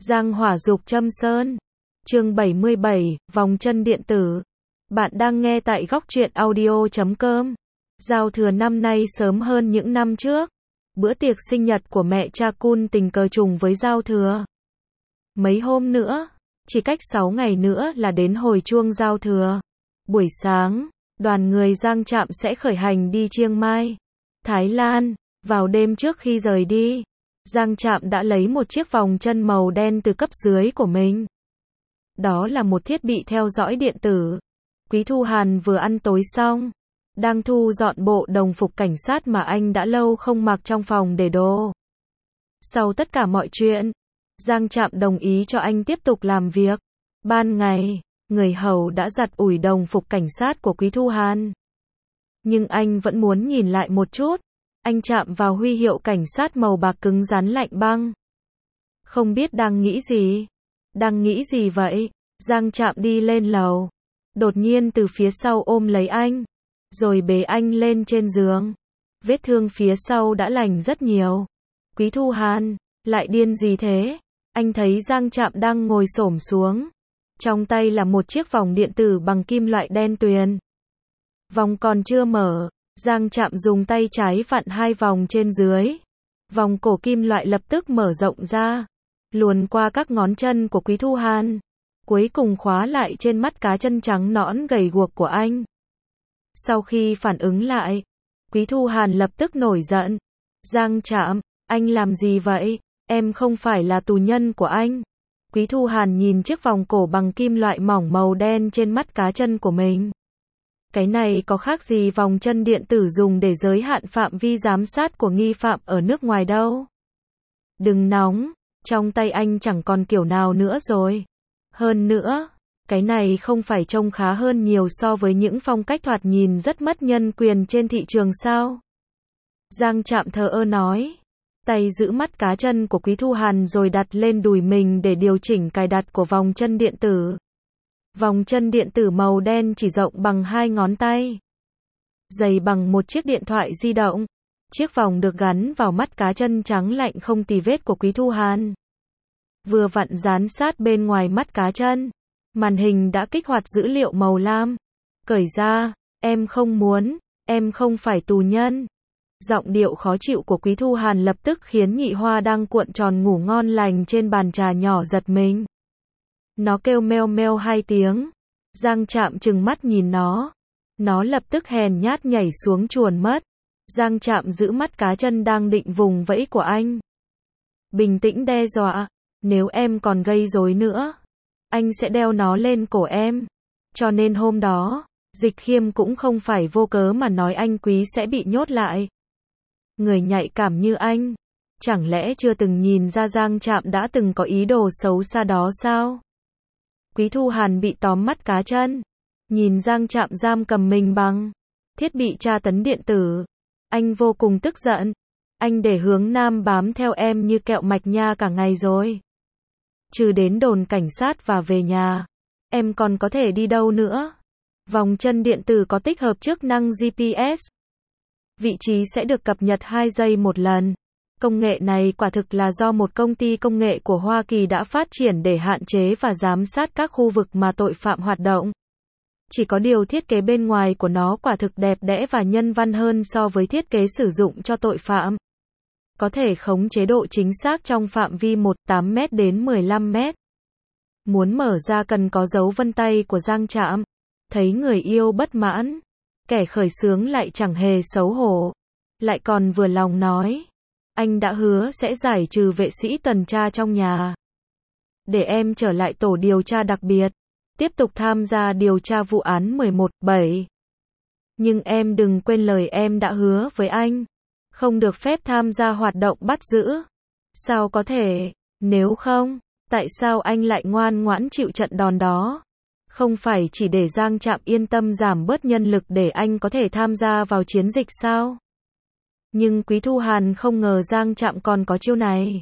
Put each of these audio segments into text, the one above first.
Giang hỏa dục châm sơn. Chương 77, vòng chân điện tử. Bạn đang nghe tại góc truyện audio.com. Giao thừa năm nay sớm hơn những năm trước. Bữa tiệc sinh nhật của mẹ cha Kun tình cờ trùng với giao thừa. Mấy hôm nữa, chỉ cách 6 ngày nữa là đến hồi chuông giao thừa. Buổi sáng, đoàn người Giang Trạm sẽ khởi hành đi Chiang Mai, Thái Lan. Vào đêm trước khi rời đi, Giang Trạm đã lấy một chiếc vòng chân màu đen từ cấp dưới của mình. Đó là một thiết bị theo dõi điện tử. Quý Thu Hàn vừa ăn tối xong, đang thu dọn bộ đồng phục cảnh sát mà anh đã lâu không mặc trong phòng để đồ. Sau tất cả mọi chuyện, Giang Trạm đồng ý cho anh tiếp tục làm việc. Ban ngày, người hầu đã giặt ủi đồng phục cảnh sát của Quý Thu Hàn. Nhưng anh vẫn muốn nhìn lại một chút. Anh chạm vào huy hiệu cảnh sát màu bạc cứng rắn lạnh băng. Không biết đang nghĩ gì? Đang nghĩ gì vậy? Giang Trạm đi lên lầu. Đột nhiên từ phía sau ôm lấy anh, rồi bế anh lên trên giường. Vết thương phía sau đã lành rất nhiều. Quý Thu Hàn, lại điên gì thế? Anh thấy Giang Trạm đang ngồi xổm xuống. Trong tay là một chiếc vòng điện tử bằng kim loại đen tuyền. Vòng còn chưa mở, Giang Trạm dùng tay trái vặn hai vòng trên dưới. Vòng cổ kim loại lập tức mở rộng ra, luồn qua các ngón chân của Quý Thu Hàn, cuối cùng khóa lại trên mắt cá chân trắng nõn gầy guộc của anh. Sau khi phản ứng lại, Quý Thu Hàn lập tức nổi giận. Giang Trạm, anh làm gì vậy? Em không phải là tù nhân của anh. Quý Thu Hàn nhìn chiếc vòng cổ bằng kim loại mỏng màu đen trên mắt cá chân của mình. Cái này có khác gì vòng chân điện tử dùng để giới hạn phạm vi giám sát của nghi phạm ở nước ngoài đâu. Đừng nóng, trong tay anh chẳng còn kiểu nào nữa rồi. Hơn nữa, cái này không phải trông khá hơn nhiều so với những phong cách thoạt nhìn rất mất nhân quyền trên thị trường sao? Giang Trạm thờ ơ nói. Tay giữ mắt cá chân của Quý Thu Hàn rồi đặt lên đùi mình để điều chỉnh cài đặt của vòng chân điện tử. Vòng chân điện tử màu đen chỉ rộng bằng 2 ngón tay, dày bằng một chiếc điện thoại di động. Chiếc vòng được gắn vào mắt cá chân trắng lạnh không tì vết của Quý Thu Hàn. Vừa vặn dán sát bên ngoài mắt cá chân, màn hình đã kích hoạt dữ liệu màu lam. Cởi ra, em không muốn, em không phải tù nhân. Giọng điệu khó chịu của Quý Thu Hàn lập tức khiến Nhị Hoa đang cuộn tròn ngủ ngon lành trên bàn trà nhỏ giật mình. Nó kêu meo meo 2 tiếng. Giang Trạm trừng mắt nhìn nó. Nó lập tức hèn nhát nhảy xuống chuồn mất. Giang Trạm giữ mắt cá chân đang định vùng vẫy của anh. Bình tĩnh đe dọa. Nếu em còn gây rối nữa, anh sẽ đeo nó lên cổ em. Cho nên hôm đó, Dịch Khiêm cũng không phải vô cớ mà nói anh Quý sẽ bị nhốt lại. Người nhạy cảm như anh, chẳng lẽ chưa từng nhìn ra Giang Trạm đã từng có ý đồ xấu xa đó sao? Quý Thu Hàn bị tóm mắt cá chân, nhìn Giang Trạm giam cầm mình bằng thiết bị tra tấn điện tử. Anh vô cùng tức giận. Anh để Hướng Nam bám theo em như kẹo mạch nha cả ngày rồi. Trừ đến đồn cảnh sát và về nhà, em còn có thể đi đâu nữa? Vòng chân điện tử có tích hợp chức năng GPS. Vị trí sẽ được cập nhật 2 giây một lần. Công nghệ này quả thực là do một công ty công nghệ của Hoa Kỳ đã phát triển để hạn chế và giám sát các khu vực mà tội phạm hoạt động. Chỉ có điều thiết kế bên ngoài của nó quả thực đẹp đẽ và nhân văn hơn so với thiết kế sử dụng cho tội phạm. Có thể khống chế độ chính xác trong phạm vi 8 mét đến 15 mét. Muốn mở ra cần có dấu vân tay của Giang Trạm. Thấy người yêu bất mãn, kẻ khởi xướng lại chẳng hề xấu hổ, lại còn vừa lòng nói. Anh đã hứa sẽ giải trừ vệ sĩ tuần tra trong nhà, để em trở lại tổ điều tra đặc biệt, tiếp tục tham gia điều tra vụ án 11/7. Nhưng em đừng quên lời em đã hứa với anh, không được phép tham gia hoạt động bắt giữ. Sao có thể? Nếu không, tại sao anh lại ngoan ngoãn chịu trận đòn đó? Không phải chỉ để Giang Trạm yên tâm giảm bớt nhân lực để anh có thể tham gia vào chiến dịch sao? Nhưng Quý Thu Hàn không ngờ Giang Trạm còn có chiêu này.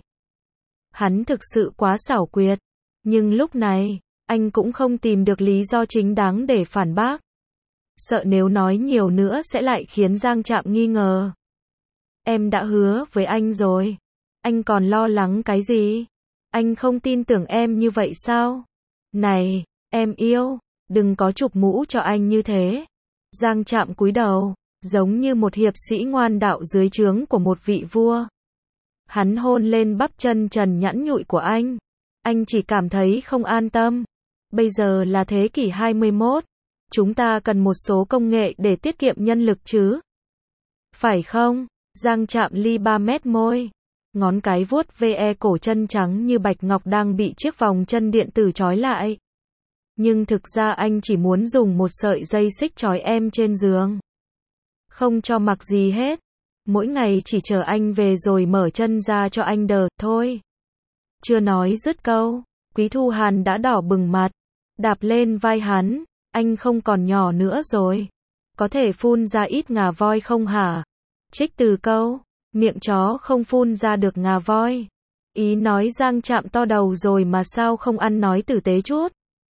Hắn thực sự quá xảo quyệt. Nhưng lúc này, anh cũng không tìm được lý do chính đáng để phản bác. Sợ nếu nói nhiều nữa sẽ lại khiến Giang Trạm nghi ngờ. Em đã hứa với anh rồi. Anh còn lo lắng cái gì? Anh không tin tưởng em như vậy sao? Này, em yêu, đừng có chụp mũ cho anh như thế. Giang Trạm cúi đầu, giống như một hiệp sĩ ngoan đạo dưới trướng của một vị vua. Hắn hôn lên bắp chân trần nhẵn nhụi của anh. Anh chỉ cảm thấy không an tâm. Bây giờ là thế kỷ 21. Chúng ta cần một số công nghệ để tiết kiệm nhân lực chứ. Phải không? Giang Trạm ly 3 mét môi. Ngón cái vuốt ve cổ chân trắng như bạch ngọc đang bị chiếc vòng chân điện tử trói lại. Nhưng thực ra anh chỉ muốn dùng một sợi dây xích trói em trên giường. Không cho mặc gì hết. Mỗi ngày chỉ chờ anh về rồi mở chân ra cho anh đờ, thôi. Chưa nói dứt câu, Quý Thu Hàn đã đỏ bừng mặt. Đạp lên vai hắn, anh không còn nhỏ nữa rồi. Có thể phun ra ít ngà voi không hả? Trích từ câu, miệng chó không phun ra được ngà voi. Ý nói Giang Trạm to đầu rồi mà sao không ăn nói tử tế chút.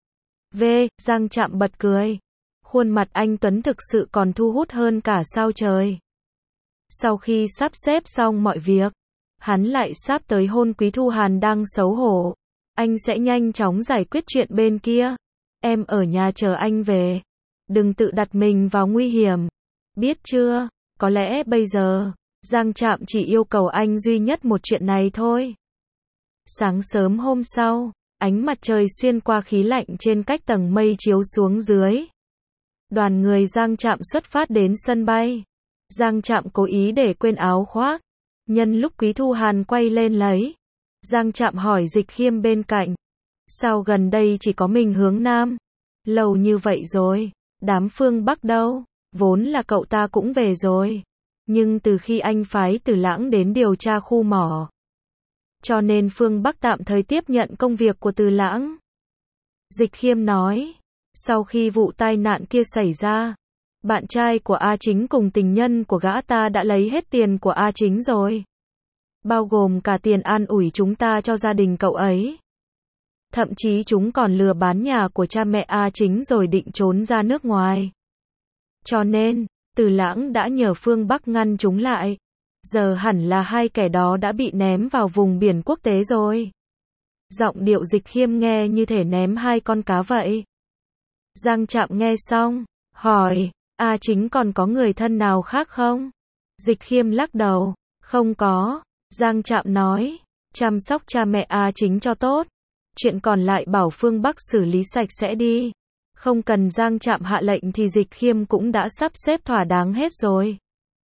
Giang Trạm bật cười. Khuôn mặt anh Tuấn thực sự còn thu hút hơn cả sao trời. Sau khi sắp xếp xong mọi việc, hắn lại sắp tới hôn Quý Thu Hàn đang xấu hổ. Anh sẽ nhanh chóng giải quyết chuyện bên kia. Em ở nhà chờ anh về. Đừng tự đặt mình vào nguy hiểm. Biết chưa? Có lẽ bây giờ, Giang Trạm chỉ yêu cầu anh duy nhất một chuyện này thôi. Sáng sớm hôm sau, ánh mặt trời xuyên qua khí lạnh trên các tầng mây chiếu xuống dưới. Đoàn người Giang Trạm xuất phát đến sân bay. Giang Trạm cố ý để quên áo khoác. Nhân lúc Quý Thu Hàn quay lên lấy, Giang Trạm hỏi Dịch Khiêm bên cạnh. Sao gần đây chỉ có mình hướng Nam? Lâu như vậy rồi, đám phương Bắc đâu? Vốn là cậu ta cũng về rồi. Nhưng từ khi anh phái Từ Lãng đến điều tra khu mỏ, cho nên phương Bắc tạm thời tiếp nhận công việc của Từ Lãng. Dịch Khiêm nói, sau khi vụ tai nạn kia xảy ra, bạn trai của A Chính cùng tình nhân của gã ta đã lấy hết tiền của A Chính rồi. Bao gồm cả tiền an ủi chúng ta cho gia đình cậu ấy. Thậm chí chúng còn lừa bán nhà của cha mẹ A Chính rồi định trốn ra nước ngoài. Cho nên, Từ Lãng đã nhờ phương Bắc ngăn chúng lại. Giờ hẳn là hai kẻ đó đã bị ném vào vùng biển quốc tế rồi. Giọng điệu Dịch Khiêm nghe như thể ném hai con cá vậy. Giang Trạm nghe xong, hỏi, A Chính còn có người thân nào khác không? Dịch Khiêm lắc đầu, không có. Giang Trạm nói, chăm sóc cha mẹ A Chính cho tốt. Chuyện còn lại bảo phương Bắc xử lý sạch sẽ đi. Không cần Giang Trạm hạ lệnh thì Dịch Khiêm cũng đã sắp xếp thỏa đáng hết rồi.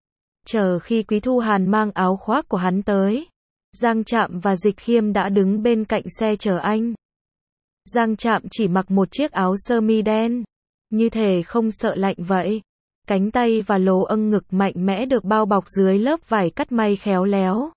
Chờ khi Quý Thu Hàn mang áo khoác của hắn tới, Giang Trạm và Dịch Khiêm đã đứng bên cạnh xe chờ anh. Giang Trạm chỉ mặc một chiếc áo sơ mi đen, như thể không sợ lạnh vậy. Cánh tay và lỗ âng ngực mạnh mẽ được bao bọc dưới lớp vải cắt may khéo léo.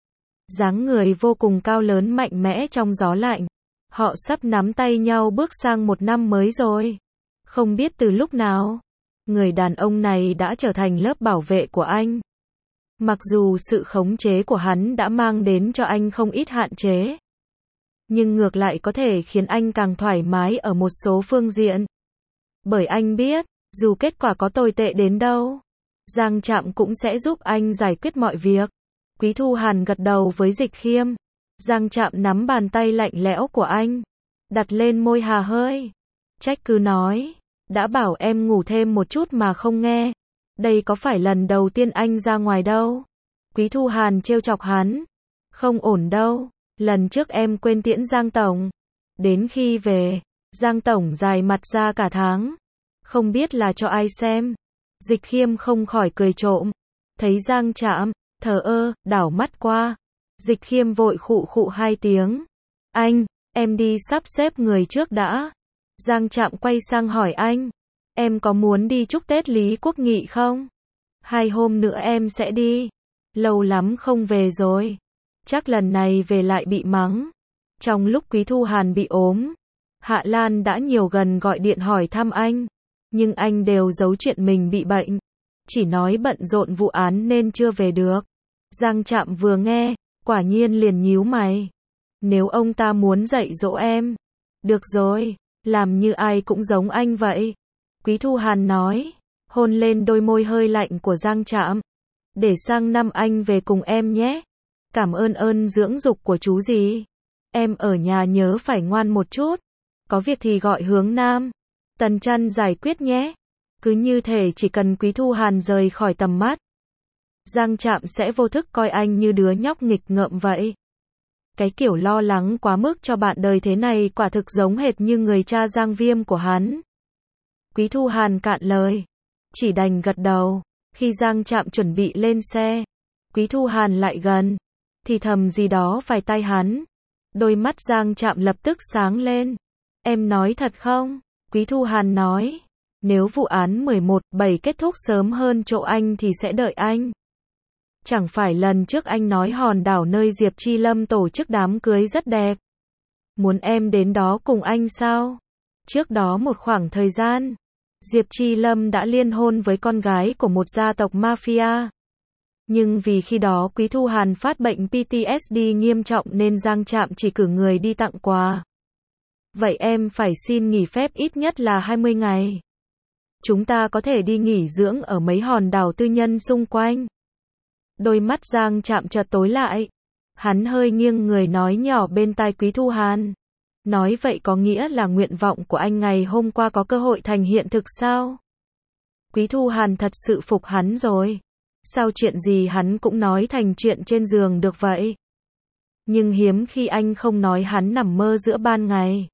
Dáng người vô cùng cao lớn mạnh mẽ trong gió lạnh. Họ sắp nắm tay nhau bước sang một năm mới rồi. Không biết từ lúc nào, người đàn ông này đã trở thành lớp bảo vệ của anh. Mặc dù sự khống chế của hắn đã mang đến cho anh không ít hạn chế, nhưng ngược lại có thể khiến anh càng thoải mái ở một số phương diện. Bởi anh biết, dù kết quả có tồi tệ đến đâu, Giang Trạm cũng sẽ giúp anh giải quyết mọi việc. Quý Thu Hàn gật đầu với Dịch Khiêm. Giang Trạm nắm bàn tay lạnh lẽo của anh, đặt lên môi hà hơi. Trách cứ nói, đã bảo em ngủ thêm một chút mà không nghe. Đây có phải lần đầu tiên anh ra ngoài đâu. Quý Thu Hàn trêu chọc hắn. Không ổn đâu, lần trước em quên tiễn Giang Tổng. Đến khi về, Giang Tổng dài mặt ra cả tháng. Không biết là cho ai xem. Dịch Khiêm không khỏi cười trộm. Thấy Giang Trạm thờ ơ, đảo mắt qua. Dịch Khiêm vội khụ khụ hai tiếng. Anh, em đi sắp xếp người trước đã. Giang Trạm quay sang hỏi anh. Em có muốn đi chúc Tết Lý Quốc Nghị không? 2 hôm nữa em sẽ đi. Lâu lắm không về rồi. Chắc lần này về lại bị mắng. Trong lúc Quý Thu Hàn bị ốm, Hạ Lan đã nhiều lần gọi điện hỏi thăm anh. Nhưng anh đều giấu chuyện mình bị bệnh. Chỉ nói bận rộn vụ án nên chưa về được. Giang Trạm vừa nghe, quả nhiên liền nhíu mày. Nếu ông ta muốn dạy dỗ em, được rồi, làm như ai cũng giống anh vậy. Quý Thu Hàn nói, hôn lên đôi môi hơi lạnh của Giang Trạm. Để sang năm anh về cùng em nhé. Cảm ơn ơn dưỡng dục của chú gì. em ở nhà nhớ phải ngoan một chút. Có việc thì gọi Hướng Nam. Tần Trăn giải quyết nhé. Cứ như thể chỉ cần Quý Thu Hàn rời khỏi tầm mắt, Giang Trạm sẽ vô thức coi anh như đứa nhóc nghịch ngợm vậy. Cái kiểu lo lắng quá mức cho bạn đời thế này quả thực giống hệt như người cha Giang Viêm của hắn. Quý Thu Hàn cạn lời, chỉ đành gật đầu. Khi Giang Trạm chuẩn bị lên xe, Quý Thu Hàn lại gần, thì thầm gì đó vài tay hắn. Đôi mắt Giang Trạm lập tức sáng lên. Em nói thật không? Quý Thu Hàn nói, nếu vụ án 11/7 kết thúc sớm hơn chỗ anh thì sẽ đợi anh. Chẳng phải lần trước anh nói hòn đảo nơi Diệp Chi Lâm tổ chức đám cưới rất đẹp. Muốn em đến đó cùng anh sao? Trước đó một khoảng thời gian, Diệp Chi Lâm đã liên hôn với con gái của một gia tộc mafia. Nhưng vì khi đó Quý Thu Hàn phát bệnh PTSD nghiêm trọng nên Giang Trạm chỉ cử người đi tặng quà. Vậy em phải xin nghỉ phép ít nhất là 20 ngày. Chúng ta có thể đi nghỉ dưỡng ở mấy hòn đảo tư nhân xung quanh. Đôi mắt Giang Trạm chợt tối lại. Hắn hơi nghiêng người nói nhỏ bên tai Quý Thu Hàn. Nói vậy có nghĩa là nguyện vọng của anh ngày hôm qua có cơ hội thành hiện thực sao? Quý Thu Hàn thật sự phục hắn rồi. Sao chuyện gì hắn cũng nói thành chuyện trên giường được vậy? Nhưng hiếm khi anh không nói hắn nằm mơ giữa ban ngày.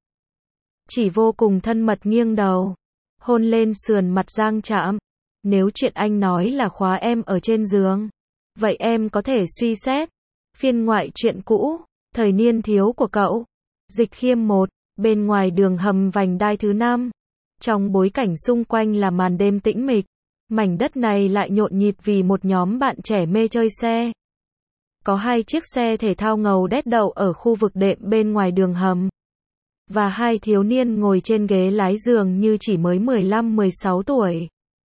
Chỉ vô cùng thân mật nghiêng đầu, hôn lên sườn mặt Giang Trạm. Nếu chuyện anh nói là khóa em ở trên giường, vậy em có thể suy xét. Phiên ngoại truyện cũ, thời niên thiếu của cậu. Dịch Khiêm 1, bên ngoài đường hầm vành đai thứ 5. Trong bối cảnh xung quanh là màn đêm tĩnh mịch, mảnh đất này lại nhộn nhịp vì một nhóm bạn trẻ mê chơi xe. Có 2 chiếc xe thể thao ngầu đét đậu ở khu vực đệm bên ngoài đường hầm. Và 2 thiếu niên ngồi trên ghế lái dường như chỉ mới 15-16 tuổi.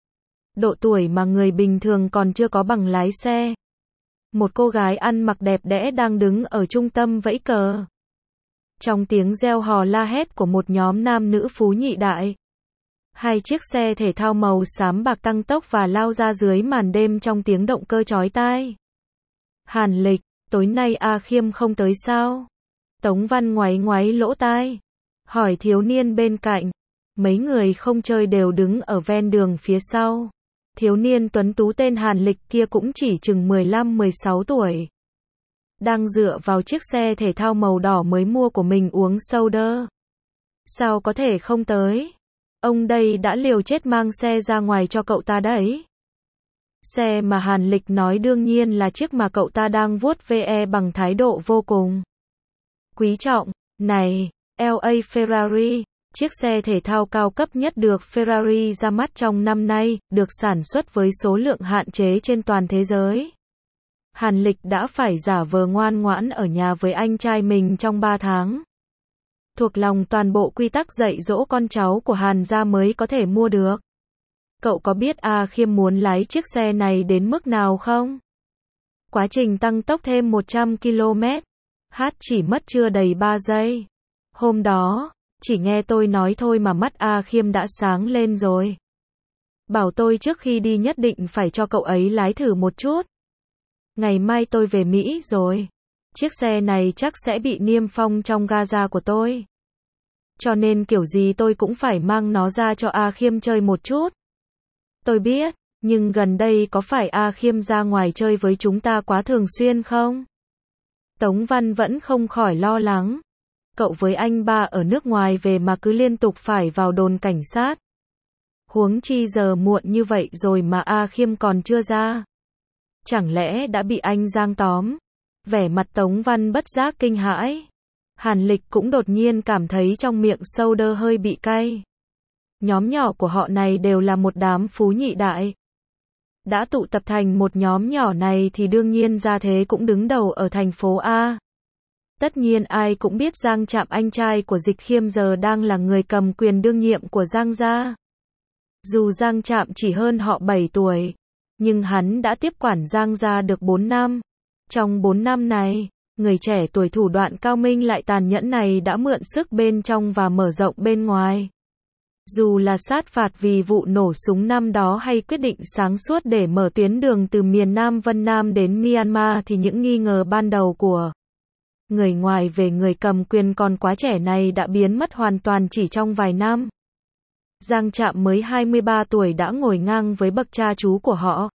Độ tuổi mà người bình thường còn chưa có bằng lái xe. Một cô gái ăn mặc đẹp đẽ đang đứng ở trung tâm vẫy cờ. Trong tiếng reo hò la hét của một nhóm nam nữ phú nhị đại, 2 chiếc xe thể thao màu xám bạc tăng tốc và lao ra dưới màn đêm trong tiếng động cơ chói tai. Hàn Lịch, tối nay A Khiêm không tới sao? Tống Văn ngoáy ngoáy lỗ tai, hỏi thiếu niên bên cạnh. Mấy người không chơi đều đứng ở ven đường phía sau. Thiếu niên tuấn tú tên Hàn Lịch kia cũng chỉ chừng 15-16 tuổi. Đang dựa vào chiếc xe thể thao màu đỏ mới mua của mình uống soda. Sao có thể không tới? Ông đây đã liều chết mang xe ra ngoài cho cậu ta đấy. Xe mà Hàn Lịch nói đương nhiên là chiếc mà cậu ta đang vuốt ve bằng thái độ vô cùng quý trọng. Này, LA Ferrari, chiếc xe thể thao cao cấp nhất được Ferrari ra mắt trong năm nay, được sản xuất với số lượng hạn chế trên toàn thế giới. Hàn Lịch đã phải giả vờ ngoan ngoãn ở nhà với anh trai mình trong 3 tháng. Thuộc lòng toàn bộ quy tắc dạy dỗ con cháu của Hàn gia mới có thể mua được. Cậu có biết A Khiêm muốn lái chiếc xe này đến mức nào không? Quá trình tăng tốc thêm 100 km/h chỉ mất chưa đầy 3 giây. Hôm đó, chỉ nghe tôi nói thôi mà mắt A Khiêm đã sáng lên rồi. Bảo tôi trước khi đi nhất định phải cho cậu ấy lái thử một chút. Ngày mai tôi về Mỹ rồi. Chiếc xe này chắc sẽ bị niêm phong trong gara của tôi. Cho nên kiểu gì tôi cũng phải mang nó ra cho A Khiêm chơi một chút. Tôi biết, nhưng gần đây có phải A Khiêm ra ngoài chơi với chúng ta quá thường xuyên không? Tống Văn vẫn không khỏi lo lắng. Cậu với anh ba ở nước ngoài về mà cứ liên tục phải vào đồn cảnh sát. Huống chi giờ muộn như vậy rồi mà A Khiêm còn chưa ra. Chẳng lẽ đã bị anh Giang tóm? Vẻ mặt Tống Văn bất giác kinh hãi. Hàn Lịch cũng đột nhiên cảm thấy trong miệng soda hơi bị cay. Nhóm nhỏ của họ này đều là một đám phú nhị đại. Đã tụ tập thành một nhóm nhỏ này thì đương nhiên gia thế cũng đứng đầu ở thành phố A. Tất nhiên ai cũng biết Giang Trạm anh trai của Dịch Khiêm giờ đang là người cầm quyền đương nhiệm của Giang gia. Dù Giang Trạm chỉ hơn họ 7 tuổi, nhưng hắn đã tiếp quản Giang gia được 4 năm. Trong 4 năm này, người trẻ tuổi thủ đoạn cao minh lại tàn nhẫn này đã mượn sức bên trong và mở rộng bên ngoài. Dù là sát phạt vì vụ nổ súng năm đó hay quyết định sáng suốt để mở tuyến đường từ miền Nam Vân Nam đến Myanmar thì những nghi ngờ ban đầu của Người ngoài về người cầm quyền còn quá trẻ này đã biến mất hoàn toàn chỉ trong vài năm. Giang Trạm mới 23 tuổi đã ngồi ngang với bậc cha chú của họ.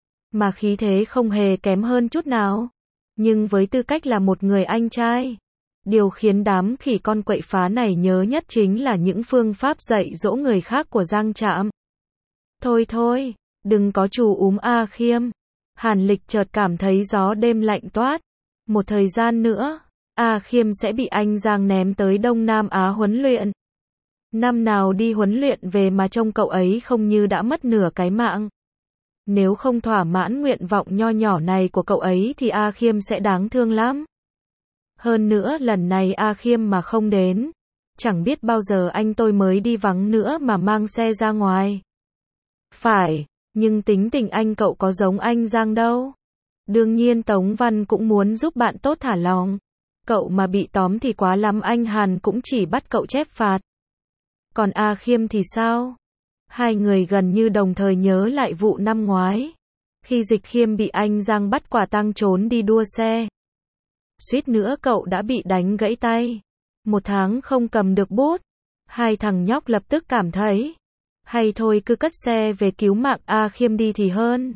Mà khí thế không hề kém hơn chút nào. Nhưng với tư cách là một người anh trai, điều khiến đám khỉ con quậy phá này nhớ nhất chính là những phương pháp dạy dỗ người khác của Giang Trạm. Thôi thôi, đừng có trù úm A Khiêm. Hàn Lịch chợt cảm thấy gió đêm lạnh toát. Một thời gian nữa, A Khiêm sẽ bị anh Giang ném tới Đông Nam Á huấn luyện. Năm nào đi huấn luyện về mà trông cậu ấy không như đã mất nửa cái mạng. Nếu không thỏa mãn nguyện vọng nho nhỏ này của cậu ấy thì A Khiêm sẽ đáng thương lắm. Hơn nữa lần này A Khiêm mà không đến, chẳng biết bao giờ anh tôi mới đi vắng nữa mà mang xe ra ngoài. Phải, nhưng tính tình anh cậu có giống anh Giang đâu. Đương nhiên Tống Văn cũng muốn giúp bạn tốt thả lòng. Cậu mà bị tóm thì quá lắm, anh Hàn cũng chỉ bắt cậu chép phạt. Còn A Khiêm thì sao? Hai người gần như đồng thời nhớ lại vụ năm ngoái, khi Dịch Khiêm bị anh Giang bắt quả tang trốn đi đua xe. Suýt nữa cậu đã bị đánh gãy tay. 1 tháng không cầm được bút. Hai thằng nhóc lập tức cảm thấy, hay thôi cứ cất xe về cứu mạng A Khiêm đi thì hơn.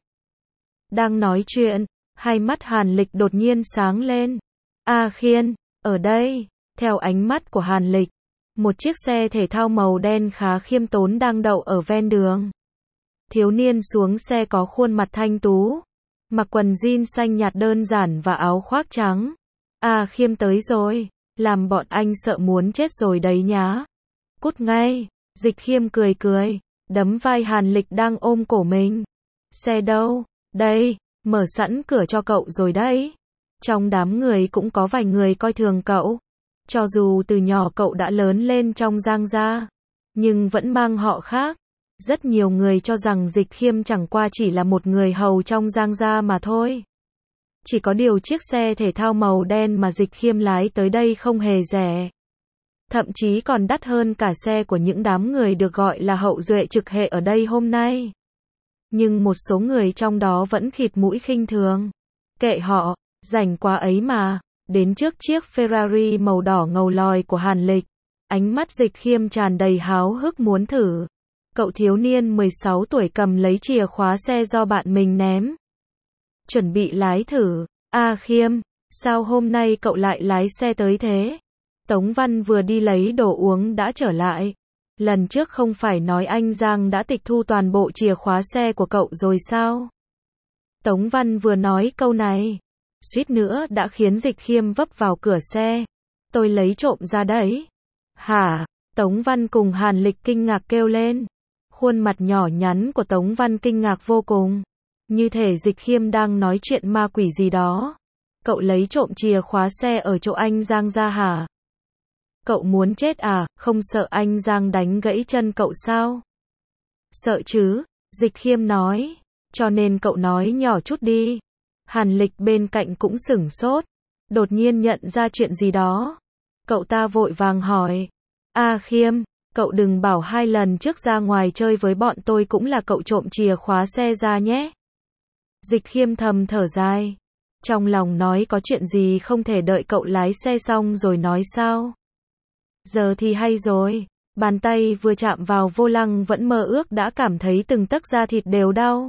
Đang nói chuyện, hai mắt Hàn Lịch đột nhiên sáng lên. A Khiêm, ở đây. Theo ánh mắt của Hàn Lịch, một chiếc xe thể thao màu đen khá khiêm tốn đang đậu ở ven đường. Thiếu niên xuống xe có khuôn mặt thanh tú, mặc quần jean xanh nhạt đơn giản và áo khoác trắng. A Khiêm tới rồi, làm bọn anh sợ muốn chết rồi đấy nhá. Cút ngay. Dịch Khiêm cười cười, đấm vai Hàn Lịch đang ôm cổ mình. Xe đâu? Đây, mở sẵn cửa cho cậu rồi đấy. Trong đám người cũng có vài người coi thường cậu. Cho dù từ nhỏ cậu đã lớn lên trong Giang gia, nhưng vẫn mang họ khác. Rất nhiều người cho rằng Dịch Khiêm chẳng qua chỉ là một người hầu trong Giang gia mà thôi. Chỉ có điều chiếc xe thể thao màu đen mà Dịch Khiêm lái tới đây không hề rẻ. Thậm chí còn đắt hơn cả xe của những đám người được gọi là hậu duệ trực hệ ở đây hôm nay. Nhưng một số người trong đó vẫn khịt mũi khinh thường. Kệ họ, rảnh quá ấy mà. Đến trước chiếc Ferrari màu đỏ ngầu lòi của Hàn Lịch, ánh mắt Dịch Khiêm tràn đầy háo hức muốn thử. Cậu thiếu niên 16 tuổi cầm lấy chìa khóa xe do bạn mình ném. Chuẩn bị lái thử. A Khiêm, sao hôm nay cậu lại lái xe tới thế? Tống Văn vừa đi lấy đồ uống đã trở lại. Lần trước không phải nói anh Giang đã tịch thu toàn bộ chìa khóa xe của cậu rồi sao? Tống Văn vừa nói câu này, suýt nữa đã khiến Dịch Khiêm vấp vào cửa xe. Tôi lấy trộm ra đấy. Hả? Tống Văn cùng Hàn Lịch kinh ngạc kêu lên. Khuôn mặt nhỏ nhắn của Tống Văn kinh ngạc vô cùng. Như thể Dịch Khiêm đang nói chuyện ma quỷ gì đó. Cậu lấy trộm chìa khóa xe ở chỗ anh Giang ra hả? Cậu muốn chết à, không sợ anh Giang đánh gãy chân cậu sao? Sợ chứ, Dịch Khiêm nói. Cho nên cậu nói nhỏ chút đi. Hàn Lịch bên cạnh cũng sửng sốt. Đột nhiên nhận ra chuyện gì đó. Cậu ta vội vàng hỏi. A Khiêm, cậu đừng bảo 2 lần trước ra ngoài chơi với bọn tôi cũng là cậu trộm chìa khóa xe ra nhé. Dịch Khiêm thầm thở dài. Trong lòng nói có chuyện gì không thể đợi cậu lái xe xong rồi nói sao? Giờ thì hay rồi. Bàn tay vừa chạm vào vô lăng vẫn mơ ước đã cảm thấy từng tấc da thịt đều đau.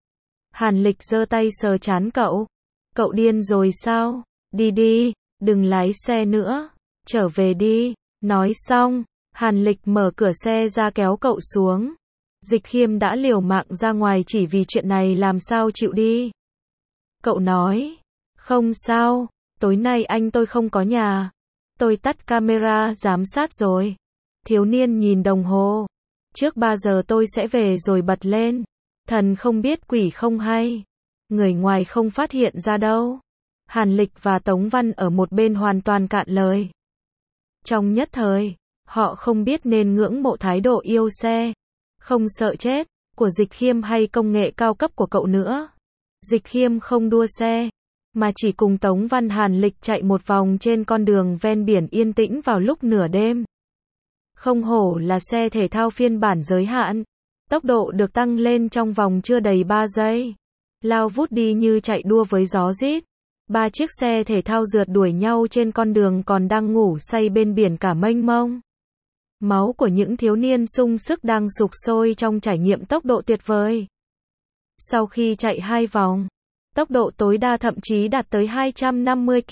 Hàn Lịch giơ tay sờ trán cậu. Cậu điên rồi sao? Đi đi, đừng lái xe nữa. Trở về đi. Nói xong, Hàn Lịch mở cửa xe ra kéo cậu xuống. Dịch Khiêm đã liều mạng ra ngoài chỉ vì chuyện này làm sao chịu đi. Cậu nói, không sao, tối nay anh tôi không có nhà. Tôi tắt camera giám sát rồi. Thiếu niên nhìn đồng hồ. Trước 3 giờ tôi sẽ về rồi bật lên. Thần không biết quỷ không hay. Người ngoài không phát hiện ra đâu. Hàn Lịch và Tống Văn ở một bên hoàn toàn cạn lời. Trong nhất thời, họ không biết nên ngưỡng mộ thái độ yêu xe, không sợ chết, của Dịch Khiêm hay công nghệ cao cấp của cậu nữa. Dịch Khiêm không đua xe, mà chỉ cùng Tống Văn Hàn Lịch chạy một vòng trên con đường ven biển yên tĩnh vào lúc nửa đêm. Không hổ là xe thể thao phiên bản giới hạn. Tốc độ được tăng lên trong vòng chưa đầy 3 giây. Lao vút đi như chạy đua với gió rít. Ba chiếc xe thể thao rượt đuổi nhau trên con đường còn đang ngủ say bên biển cả mênh mông. Máu của những thiếu niên sung sức đang sục sôi trong trải nghiệm tốc độ tuyệt vời. Sau khi chạy 2 vòng, tốc độ tối đa thậm chí đạt tới 250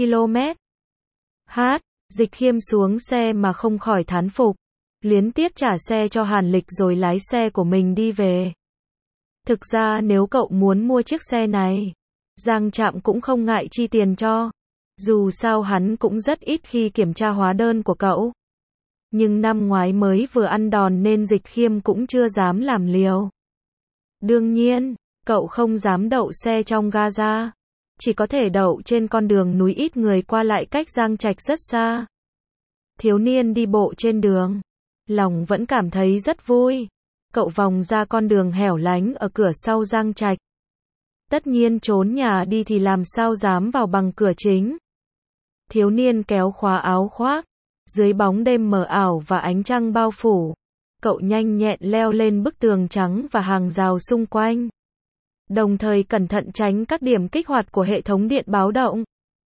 km/h, Dịch Khiêm xuống xe mà không khỏi thán phục, luyến tiếc trả xe cho Hàn Lịch rồi lái xe của mình đi về. Thực ra nếu cậu muốn mua chiếc xe này, Giang Trạm cũng không ngại chi tiền cho. Dù sao hắn cũng rất ít khi kiểm tra hóa đơn của cậu. Nhưng năm ngoái mới vừa ăn đòn nên Dịch Khiêm cũng chưa dám làm liều. Đương nhiên, cậu không dám đậu xe trong gaza, chỉ có thể đậu trên con đường núi ít người qua lại cách Giang Trạch rất xa. Thiếu niên đi bộ trên đường, lòng vẫn cảm thấy rất vui. Cậu vòng ra con đường hẻo lánh ở cửa sau Giang Trạch. Tất nhiên trốn nhà đi thì làm sao dám vào bằng cửa chính. Thiếu niên kéo khóa áo khoác, dưới bóng đêm mờ ảo và ánh trăng bao phủ, cậu nhanh nhẹn leo lên bức tường trắng và hàng rào xung quanh, đồng thời cẩn thận tránh các điểm kích hoạt của hệ thống điện báo động.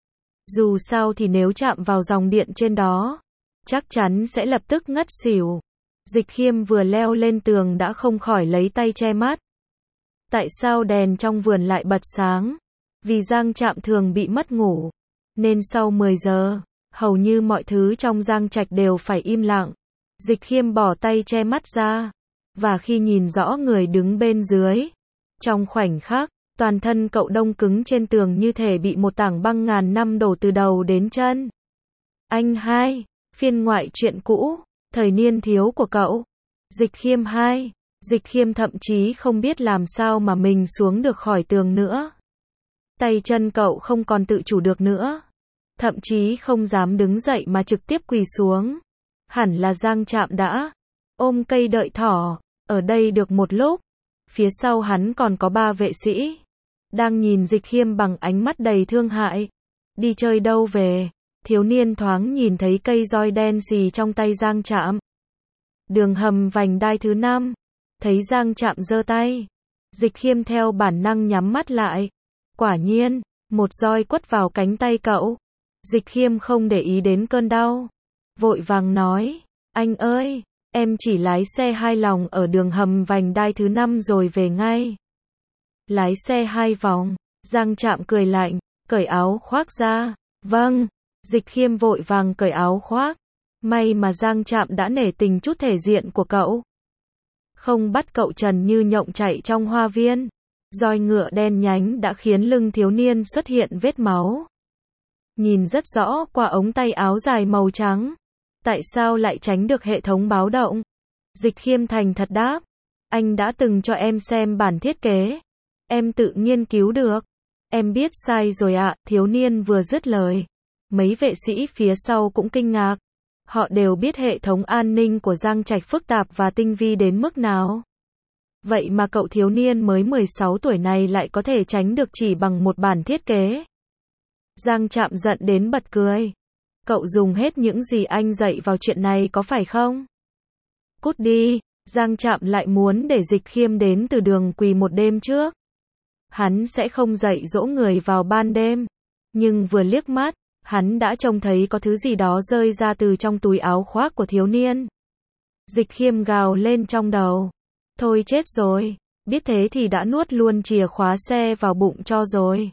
Dù sao thì nếu chạm vào dòng điện trên đó, chắc chắn sẽ lập tức ngất xỉu. Dịch Khiêm vừa leo lên tường đã không khỏi lấy tay che mắt. Tại sao đèn trong vườn lại bật sáng? Vì Giang Trạm thường bị mất ngủ, nên sau 10 giờ, hầu như mọi thứ trong Giang Trạch đều phải im lặng. Dịch Khiêm bỏ tay che mắt ra, và khi nhìn rõ người đứng bên dưới, trong khoảnh khắc, toàn thân cậu đông cứng trên tường như thể bị một tảng băng ngàn năm đổ từ đầu đến chân. Anh hai, phiên ngoại truyện cũ, thời niên thiếu của cậu. Dịch Khiêm 2. Dịch Khiêm thậm chí không biết làm sao mà mình xuống được khỏi tường nữa. Tay chân cậu không còn tự chủ được nữa. Thậm chí không dám đứng dậy mà trực tiếp quỳ xuống. Hẳn là Giang Trạm đã ôm cây đợi thỏ ở đây được một lúc. Phía sau hắn còn có 3 vệ sĩ đang nhìn Dịch Khiêm bằng ánh mắt đầy thương hại. Đi chơi đâu về? Thiếu niên thoáng nhìn thấy cây roi đen xì trong tay Giang Trạm. Đường hầm vành đai thứ 5. Thấy Giang Trạm giơ tay, Dịch Khiêm theo bản năng nhắm mắt lại. Quả nhiên, một roi quất vào cánh tay cậu. Dịch Khiêm không để ý đến cơn đau, vội vàng nói, anh ơi, em chỉ lái xe 2 vòng ở đường hầm vành đai thứ 5 rồi về ngay. Lái xe 2 vòng, Giang Trạm cười lạnh, cởi áo khoác ra. Vâng, Dịch Khiêm vội vàng cởi áo khoác. May mà Giang Trạm đã nể tình chút thể diện của cậu, không bắt cậu trần như nhộng chạy trong hoa viên. Roi ngựa đen nhánh đã khiến lưng thiếu niên xuất hiện vết máu. Nhìn rất rõ qua ống tay áo dài màu trắng. Tại sao lại tránh được hệ thống báo động? Dịch Khiêm thành thật đáp, anh đã từng cho em xem bản thiết kế. Em tự nghiên cứu được. Em biết sai rồi ạ. Thiếu niên vừa dứt lời, mấy vệ sĩ phía sau cũng kinh ngạc. Họ đều biết hệ thống an ninh của Giang Trạch phức tạp và tinh vi đến mức nào. Vậy mà cậu thiếu niên mới 16 tuổi này lại có thể tránh được chỉ bằng một bản thiết kế. Giang Trạm giận đến bật cười. Cậu dùng hết những gì anh dạy vào chuyện này có phải không? Cút đi. Giang Trạm lại muốn để Dịch Khiêm đến từ đường quỳ một đêm trước. Hắn sẽ không dạy dỗ người vào ban đêm. Nhưng vừa liếc mắt, hắn đã trông thấy có thứ gì đó rơi ra từ trong túi áo khoác của thiếu niên. Dịch Khiêm gào lên trong đầu. Thôi chết rồi, biết thế thì đã nuốt luôn chìa khóa xe vào bụng cho rồi.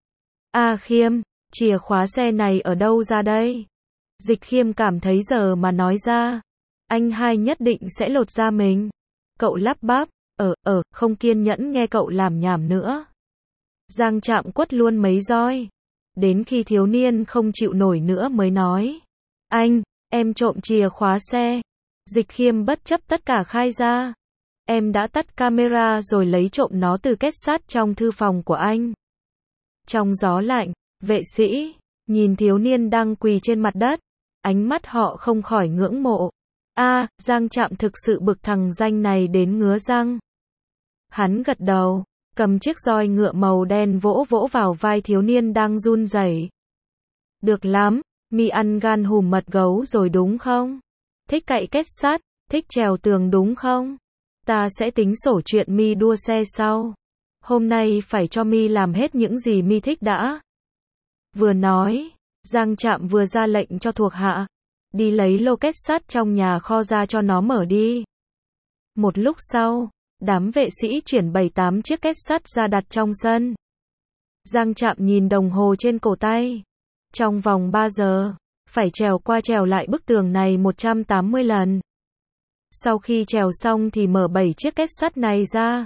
A Khiêm, chìa khóa xe này ở đâu ra đây? Dịch Khiêm cảm thấy giờ mà nói ra, anh hai nhất định sẽ lột da mình. Cậu lắp bắp, không kiên nhẫn nghe cậu làm nhảm nữa. Giang Trạm quất luôn mấy roi. Đến khi thiếu niên không chịu nổi nữa mới nói, anh, em trộm chìa khóa xe. Dịch Khiêm bất chấp tất cả khai ra, em đã tắt camera rồi lấy trộm nó từ kết sắt trong thư phòng của anh. Trong gió lạnh, vệ sĩ nhìn thiếu niên đang quỳ trên mặt đất, ánh mắt họ không khỏi ngưỡng mộ. Giang Trạm thực sự bực thằng danh này đến ngứa răng. Hắn gật đầu, cầm chiếc roi ngựa màu đen vỗ vỗ vào vai thiếu niên đang run rẩy. Được lắm, mi ăn gan hùm mật gấu rồi đúng không? Thích cậy kết sắt, thích trèo tường đúng không? Ta sẽ tính sổ chuyện mi đua xe sau. Hôm nay phải cho mi làm hết những gì mi thích đã. Vừa nói, Giang Trạm vừa ra lệnh cho thuộc hạ, đi lấy lô kết sắt trong nhà kho ra cho nó mở đi. Một lúc sau, đám vệ sĩ chuyển 7-8 chiếc kết sắt ra đặt trong sân. Giang Trạm nhìn đồng hồ trên cổ tay. Trong vòng 3 giờ, phải trèo qua trèo lại bức tường này 180 lần. Sau khi trèo xong thì mở 7 chiếc kết sắt này ra.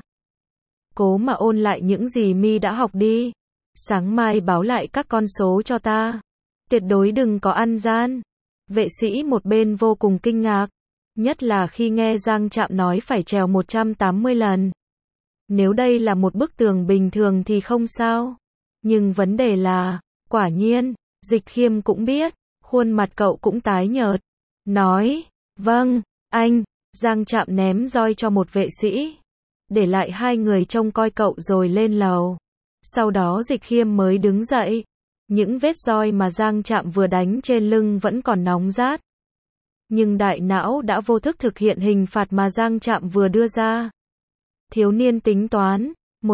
Cố mà ôn lại những gì mi đã học đi. Sáng mai báo lại các con số cho ta. Tuyệt đối đừng có ăn gian. Vệ sĩ một bên vô cùng kinh ngạc. Nhất là khi nghe Giang Trạm nói phải trèo 180 lần. Nếu đây là một bức tường bình thường thì không sao. Nhưng vấn đề là, quả nhiên, Dịch Khiêm cũng biết, khuôn mặt cậu cũng tái nhợt. Nói, vâng, anh. Giang Trạm ném roi cho một vệ sĩ. Để lại 2 người trông coi cậu rồi lên lầu. Sau đó Dịch Khiêm mới đứng dậy. Những vết roi mà Giang Trạm vừa đánh trên lưng vẫn còn nóng rát. Nhưng đại não đã vô thức thực hiện hình phạt mà Giang Trạm vừa đưa ra. Thiếu niên tính toán,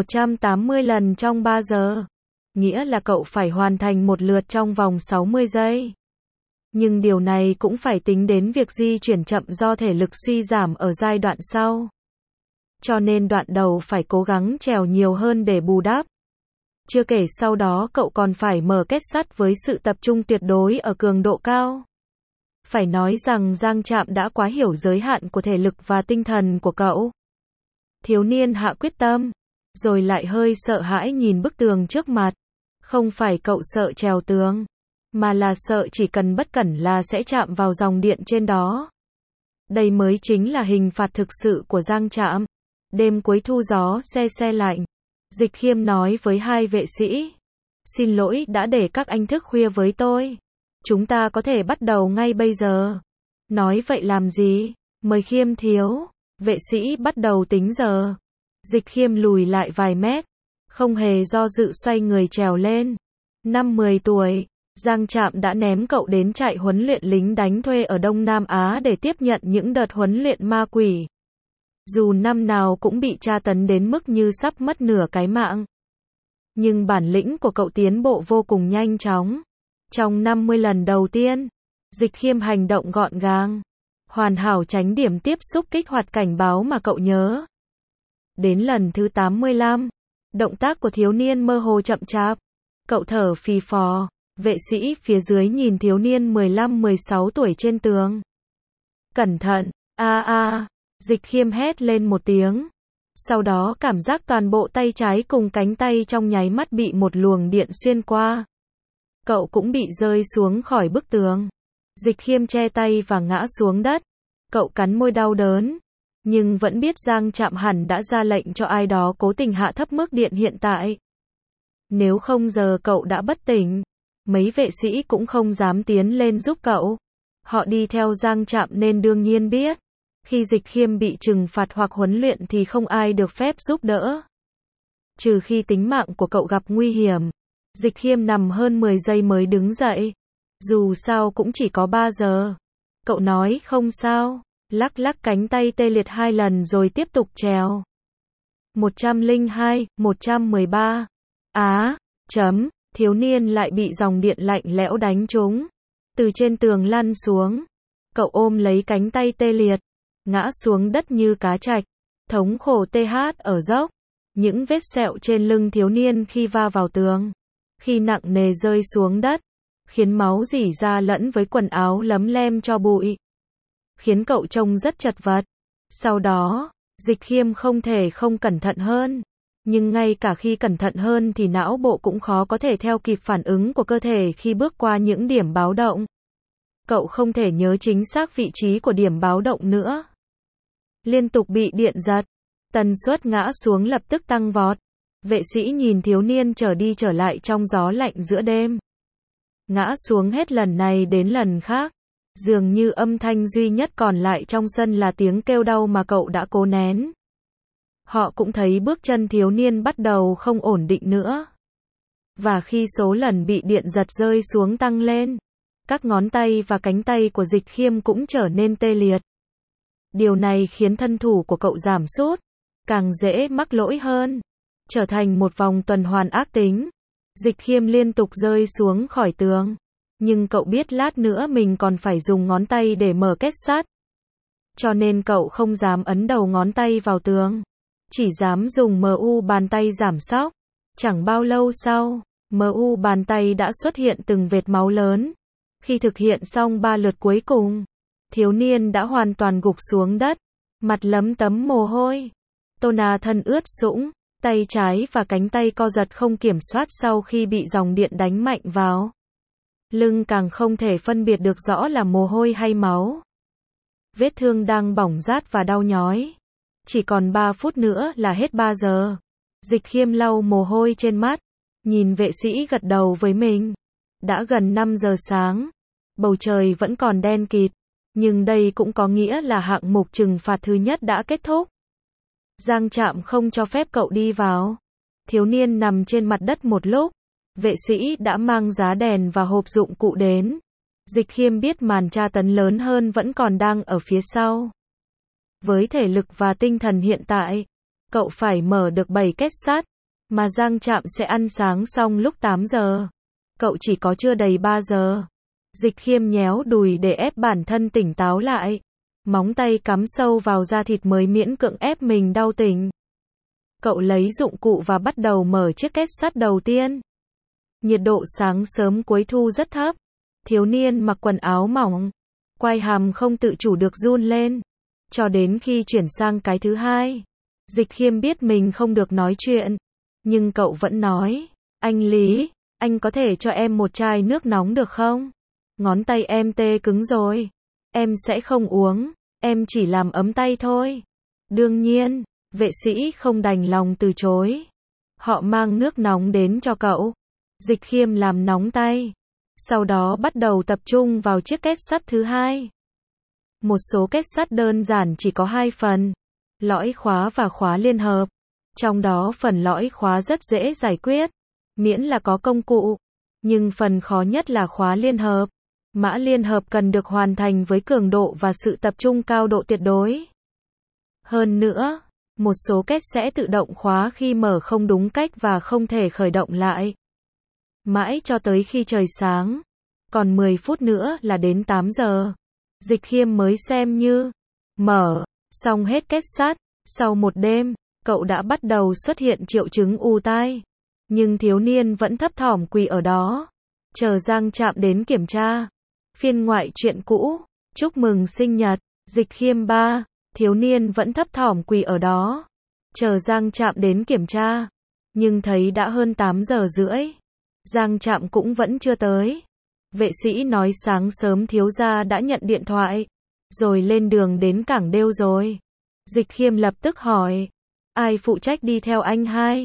180 lần trong 3 giờ. Nghĩa là cậu phải hoàn thành một lượt trong vòng 60 giây. Nhưng điều này cũng phải tính đến việc di chuyển chậm do thể lực suy giảm ở giai đoạn sau. Cho nên đoạn đầu phải cố gắng trèo nhiều hơn để bù đắp. Chưa kể sau đó cậu còn phải mở kết sắt với sự tập trung tuyệt đối ở cường độ cao. Phải nói rằng Giang Trạm đã quá hiểu giới hạn của thể lực và tinh thần của cậu. Thiếu niên hạ quyết tâm, rồi lại hơi sợ hãi nhìn bức tường trước mặt. Không phải cậu sợ trèo tường, mà là sợ chỉ cần bất cẩn là sẽ chạm vào dòng điện trên đó. Đây mới chính là hình phạt thực sự của Giang Trạm. Đêm cuối thu gió se lạnh. Dịch Khiêm nói với 2 vệ sĩ. Xin lỗi đã để các anh thức khuya với tôi. Chúng ta có thể bắt đầu ngay bây giờ. Nói vậy làm gì? Mời Khiêm thiếu. Vệ sĩ bắt đầu tính giờ. Dịch Khiêm lùi lại vài mét. Không hề do dự xoay người trèo lên. Năm 10 tuổi, Giang Trạm đã ném cậu đến trại huấn luyện lính đánh thuê ở Đông Nam Á để tiếp nhận những đợt huấn luyện ma quỷ. Dù năm nào cũng bị tra tấn đến mức như sắp mất nửa cái mạng. Nhưng bản lĩnh của cậu tiến bộ vô cùng nhanh chóng. Trong 50 lần đầu tiên, Dịch Khiêm hành động gọn gàng, hoàn hảo tránh điểm tiếp xúc kích hoạt cảnh báo mà cậu nhớ. Đến lần thứ 85, động tác của thiếu niên mơ hồ chậm chạp. Cậu thở phì phò, vệ sĩ phía dưới nhìn thiếu niên 15-16 tuổi trên tường. Cẩn thận, Dịch Khiêm hét lên một tiếng. Sau đó cảm giác toàn bộ tay trái cùng cánh tay trong nháy mắt bị một luồng điện xuyên qua. Cậu cũng bị rơi xuống khỏi bức tường. Dịch Khiêm che tay và ngã xuống đất. Cậu cắn môi đau đớn. Nhưng vẫn biết Giang Trạm hẳn đã ra lệnh cho ai đó cố tình hạ thấp mức điện hiện tại. Nếu không giờ cậu đã bất tỉnh. Mấy vệ sĩ cũng không dám tiến lên giúp cậu. Họ đi theo Giang Trạm nên đương nhiên biết. Khi Dịch Khiêm bị trừng phạt hoặc huấn luyện thì không ai được phép giúp đỡ. Trừ khi tính mạng của cậu gặp nguy hiểm. Dịch Khiêm nằm hơn 10 giây mới đứng dậy. Dù sao cũng chỉ có 3 giờ. Cậu nói không sao. Lắc lắc cánh tay tê liệt 2 lần rồi tiếp tục trèo. 102, 113. Thiếu niên lại bị dòng điện lạnh lẽo đánh trúng. Từ trên tường lăn xuống. Cậu ôm lấy cánh tay tê liệt. Ngã xuống đất như cá trạch. Thống khổ TH ở dốc. Những vết sẹo trên lưng thiếu niên khi va vào tường. Khi nặng nề rơi xuống đất. Khiến máu rỉ ra lẫn với quần áo lấm lem cho bụi. Khiến cậu trông rất chật vật. Sau đó, Dịch Khiêm không thể không cẩn thận hơn. Nhưng ngay cả khi cẩn thận hơn thì não bộ cũng khó có thể theo kịp phản ứng của cơ thể khi bước qua những điểm báo động. Cậu không thể nhớ chính xác vị trí của điểm báo động nữa. Liên tục bị điện giật. Tần suất ngã xuống lập tức tăng vọt. Vệ sĩ nhìn thiếu niên trở đi trở lại trong gió lạnh giữa đêm. Ngã xuống hết lần này đến lần khác. Dường như âm thanh duy nhất còn lại trong sân là tiếng kêu đau mà cậu đã cố nén. Họ cũng thấy bước chân thiếu niên bắt đầu không ổn định nữa. Và khi số lần bị điện giật rơi xuống tăng lên, các ngón tay và cánh tay của Dịch Khiêm cũng trở nên tê liệt. Điều này khiến thân thủ của cậu giảm sút, càng dễ mắc lỗi hơn, trở thành một vòng tuần hoàn ác tính. Dịch Khiêm liên tục rơi xuống khỏi tường. Nhưng cậu biết lát nữa mình còn phải dùng ngón tay để mở kết sắt. Cho nên cậu không dám ấn đầu ngón tay vào tường. Chỉ dám dùng MU bàn tay giảm sóc. Chẳng bao lâu sau, MU bàn tay đã xuất hiện từng vệt máu lớn. Khi thực hiện xong 3 lượt cuối cùng, thiếu niên đã hoàn toàn gục xuống đất, mặt lấm tấm mồ hôi. Tona thân ướt sũng, tay trái và cánh tay co giật không kiểm soát sau khi bị dòng điện đánh mạnh vào. Lưng càng không thể phân biệt được rõ là mồ hôi hay máu. Vết thương đang bỏng rát và đau nhói. Chỉ còn 3 phút nữa là hết 3 giờ. Dịch Khiêm lau mồ hôi trên mắt, nhìn vệ sĩ gật đầu với mình. Đã gần 5 giờ sáng, bầu trời vẫn còn đen kịt, nhưng đây cũng có nghĩa là hạng mục trừng phạt thứ nhất đã kết thúc. Giang Trạm không cho phép cậu đi vào. Thiếu niên nằm trên mặt đất một lúc, vệ sĩ đã mang giá đèn và hộp dụng cụ đến. Dịch Khiêm biết màn tra tấn lớn hơn vẫn còn đang ở phía sau. Với thể lực và tinh thần hiện tại, cậu phải mở được 7 kết sắt, mà Giang Trạm sẽ ăn sáng xong lúc 8 giờ. Cậu chỉ có chưa đầy 3 giờ. Dịch Khiêm nhéo đùi để ép bản thân tỉnh táo lại. Móng tay cắm sâu vào da thịt mới miễn cưỡng ép mình đau tỉnh. Cậu lấy dụng cụ và bắt đầu mở chiếc kết sắt đầu tiên. Nhiệt độ sáng sớm cuối thu rất thấp. Thiếu niên mặc quần áo mỏng, quai hàm không tự chủ được run lên. Cho đến khi chuyển sang cái thứ hai, Dịch Khiêm biết mình không được nói chuyện. Nhưng cậu vẫn nói, anh Lý, anh có thể cho em một chai nước nóng được không? Ngón tay em tê cứng rồi. Em sẽ không uống, em chỉ làm ấm tay thôi. Đương nhiên, vệ sĩ không đành lòng từ chối. Họ mang nước nóng đến cho cậu. Dịch Khiêm làm nóng tay. Sau đó bắt đầu tập trung vào chiếc kết sắt thứ hai. Một số kết sắt đơn giản chỉ có 2 phần, lõi khóa và khóa liên hợp. Trong đó phần lõi khóa rất dễ giải quyết, miễn là có công cụ. Nhưng phần khó nhất là khóa liên hợp. Mã liên hợp cần được hoàn thành với cường độ và sự tập trung cao độ tuyệt đối. Hơn nữa, một số kết sẽ tự động khóa khi mở không đúng cách và không thể khởi động lại. Mãi cho tới khi trời sáng, còn 10 phút nữa là đến 8 giờ. Dịch Khiêm mới xem như mở xong hết kết sắt. Sau một đêm, cậu đã bắt đầu xuất hiện triệu chứng ù tai. Nhưng thiếu niên vẫn thấp thỏm quỳ ở đó, chờ Giang Trạm đến kiểm tra. Phiên ngoại truyện cũ, chúc mừng sinh nhật, Dịch Khiêm 3, thiếu niên vẫn thấp thỏm quỳ ở đó, chờ Giang Trạm đến kiểm tra. Nhưng thấy đã hơn 8 giờ rưỡi, Giang Trạm cũng vẫn chưa tới. Vệ sĩ nói sáng sớm thiếu gia đã nhận điện thoại, rồi lên đường đến cảng Đêu rồi. Dịch Khiêm lập tức hỏi, ai phụ trách đi theo anh hai?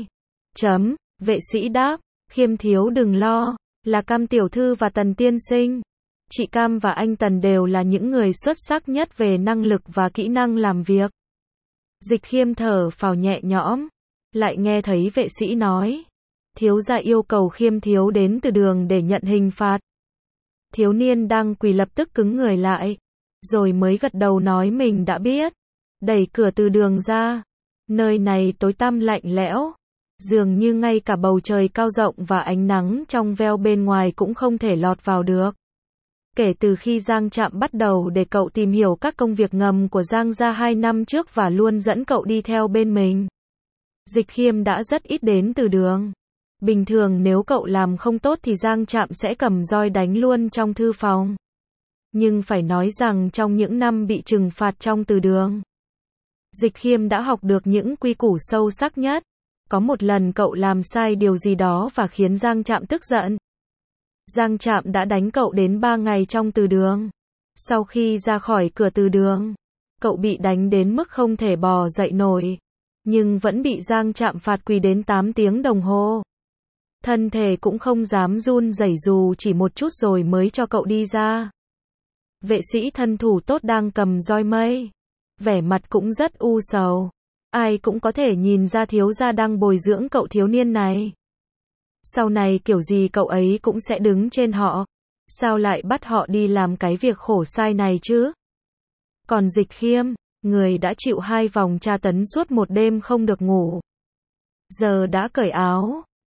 Vệ sĩ đáp, Khiêm thiếu đừng lo, là Cam tiểu thư và Tần tiên sinh. Chị Cam và anh Tần đều là những người xuất sắc nhất về năng lực và kỹ năng làm việc. Dịch Khiêm thở phào nhẹ nhõm, lại nghe thấy vệ sĩ nói, thiếu gia yêu cầu Khiêm thiếu đến từ đường để nhận hình phạt. Thiếu niên đang quỳ lập tức cứng người lại, rồi mới gật đầu nói mình đã biết. Đẩy cửa từ đường ra. Nơi này tối tăm lạnh lẽo, dường như ngay cả bầu trời cao rộng và ánh nắng trong veo bên ngoài cũng không thể lọt vào được. Kể từ khi Giang Trạm bắt đầu để cậu tìm hiểu các công việc ngầm của Giang gia 2 năm trước và luôn dẫn cậu đi theo bên mình, Dịch Khiêm đã rất ít đến từ đường. Bình thường nếu cậu làm không tốt thì Giang Trạm sẽ cầm roi đánh luôn trong thư phòng. Nhưng phải nói rằng trong những năm bị trừng phạt trong từ đường, Dịch Khiêm đã học được những quy củ sâu sắc nhất. Có một lần cậu làm sai điều gì đó và khiến Giang Trạm tức giận. Giang Trạm đã đánh cậu đến 3 ngày trong từ đường. Sau khi ra khỏi cửa từ đường, cậu bị đánh đến mức không thể bò dậy nổi, nhưng vẫn bị Giang Trạm phạt quỳ đến 8 tiếng đồng hồ. Thân thể cũng không dám run rẩy dù chỉ một chút rồi mới cho cậu đi ra. Vệ sĩ thân thủ tốt đang cầm roi mây, vẻ mặt cũng rất u sầu. Ai cũng có thể nhìn ra thiếu gia đang bồi dưỡng cậu thiếu niên này. Sau này kiểu gì cậu ấy cũng sẽ đứng trên họ. Sao lại bắt họ đi làm cái việc khổ sai này chứ? Còn Dịch Khiêm, người đã chịu 2 vòng tra tấn suốt một đêm không được ngủ, giờ đã cởi áo,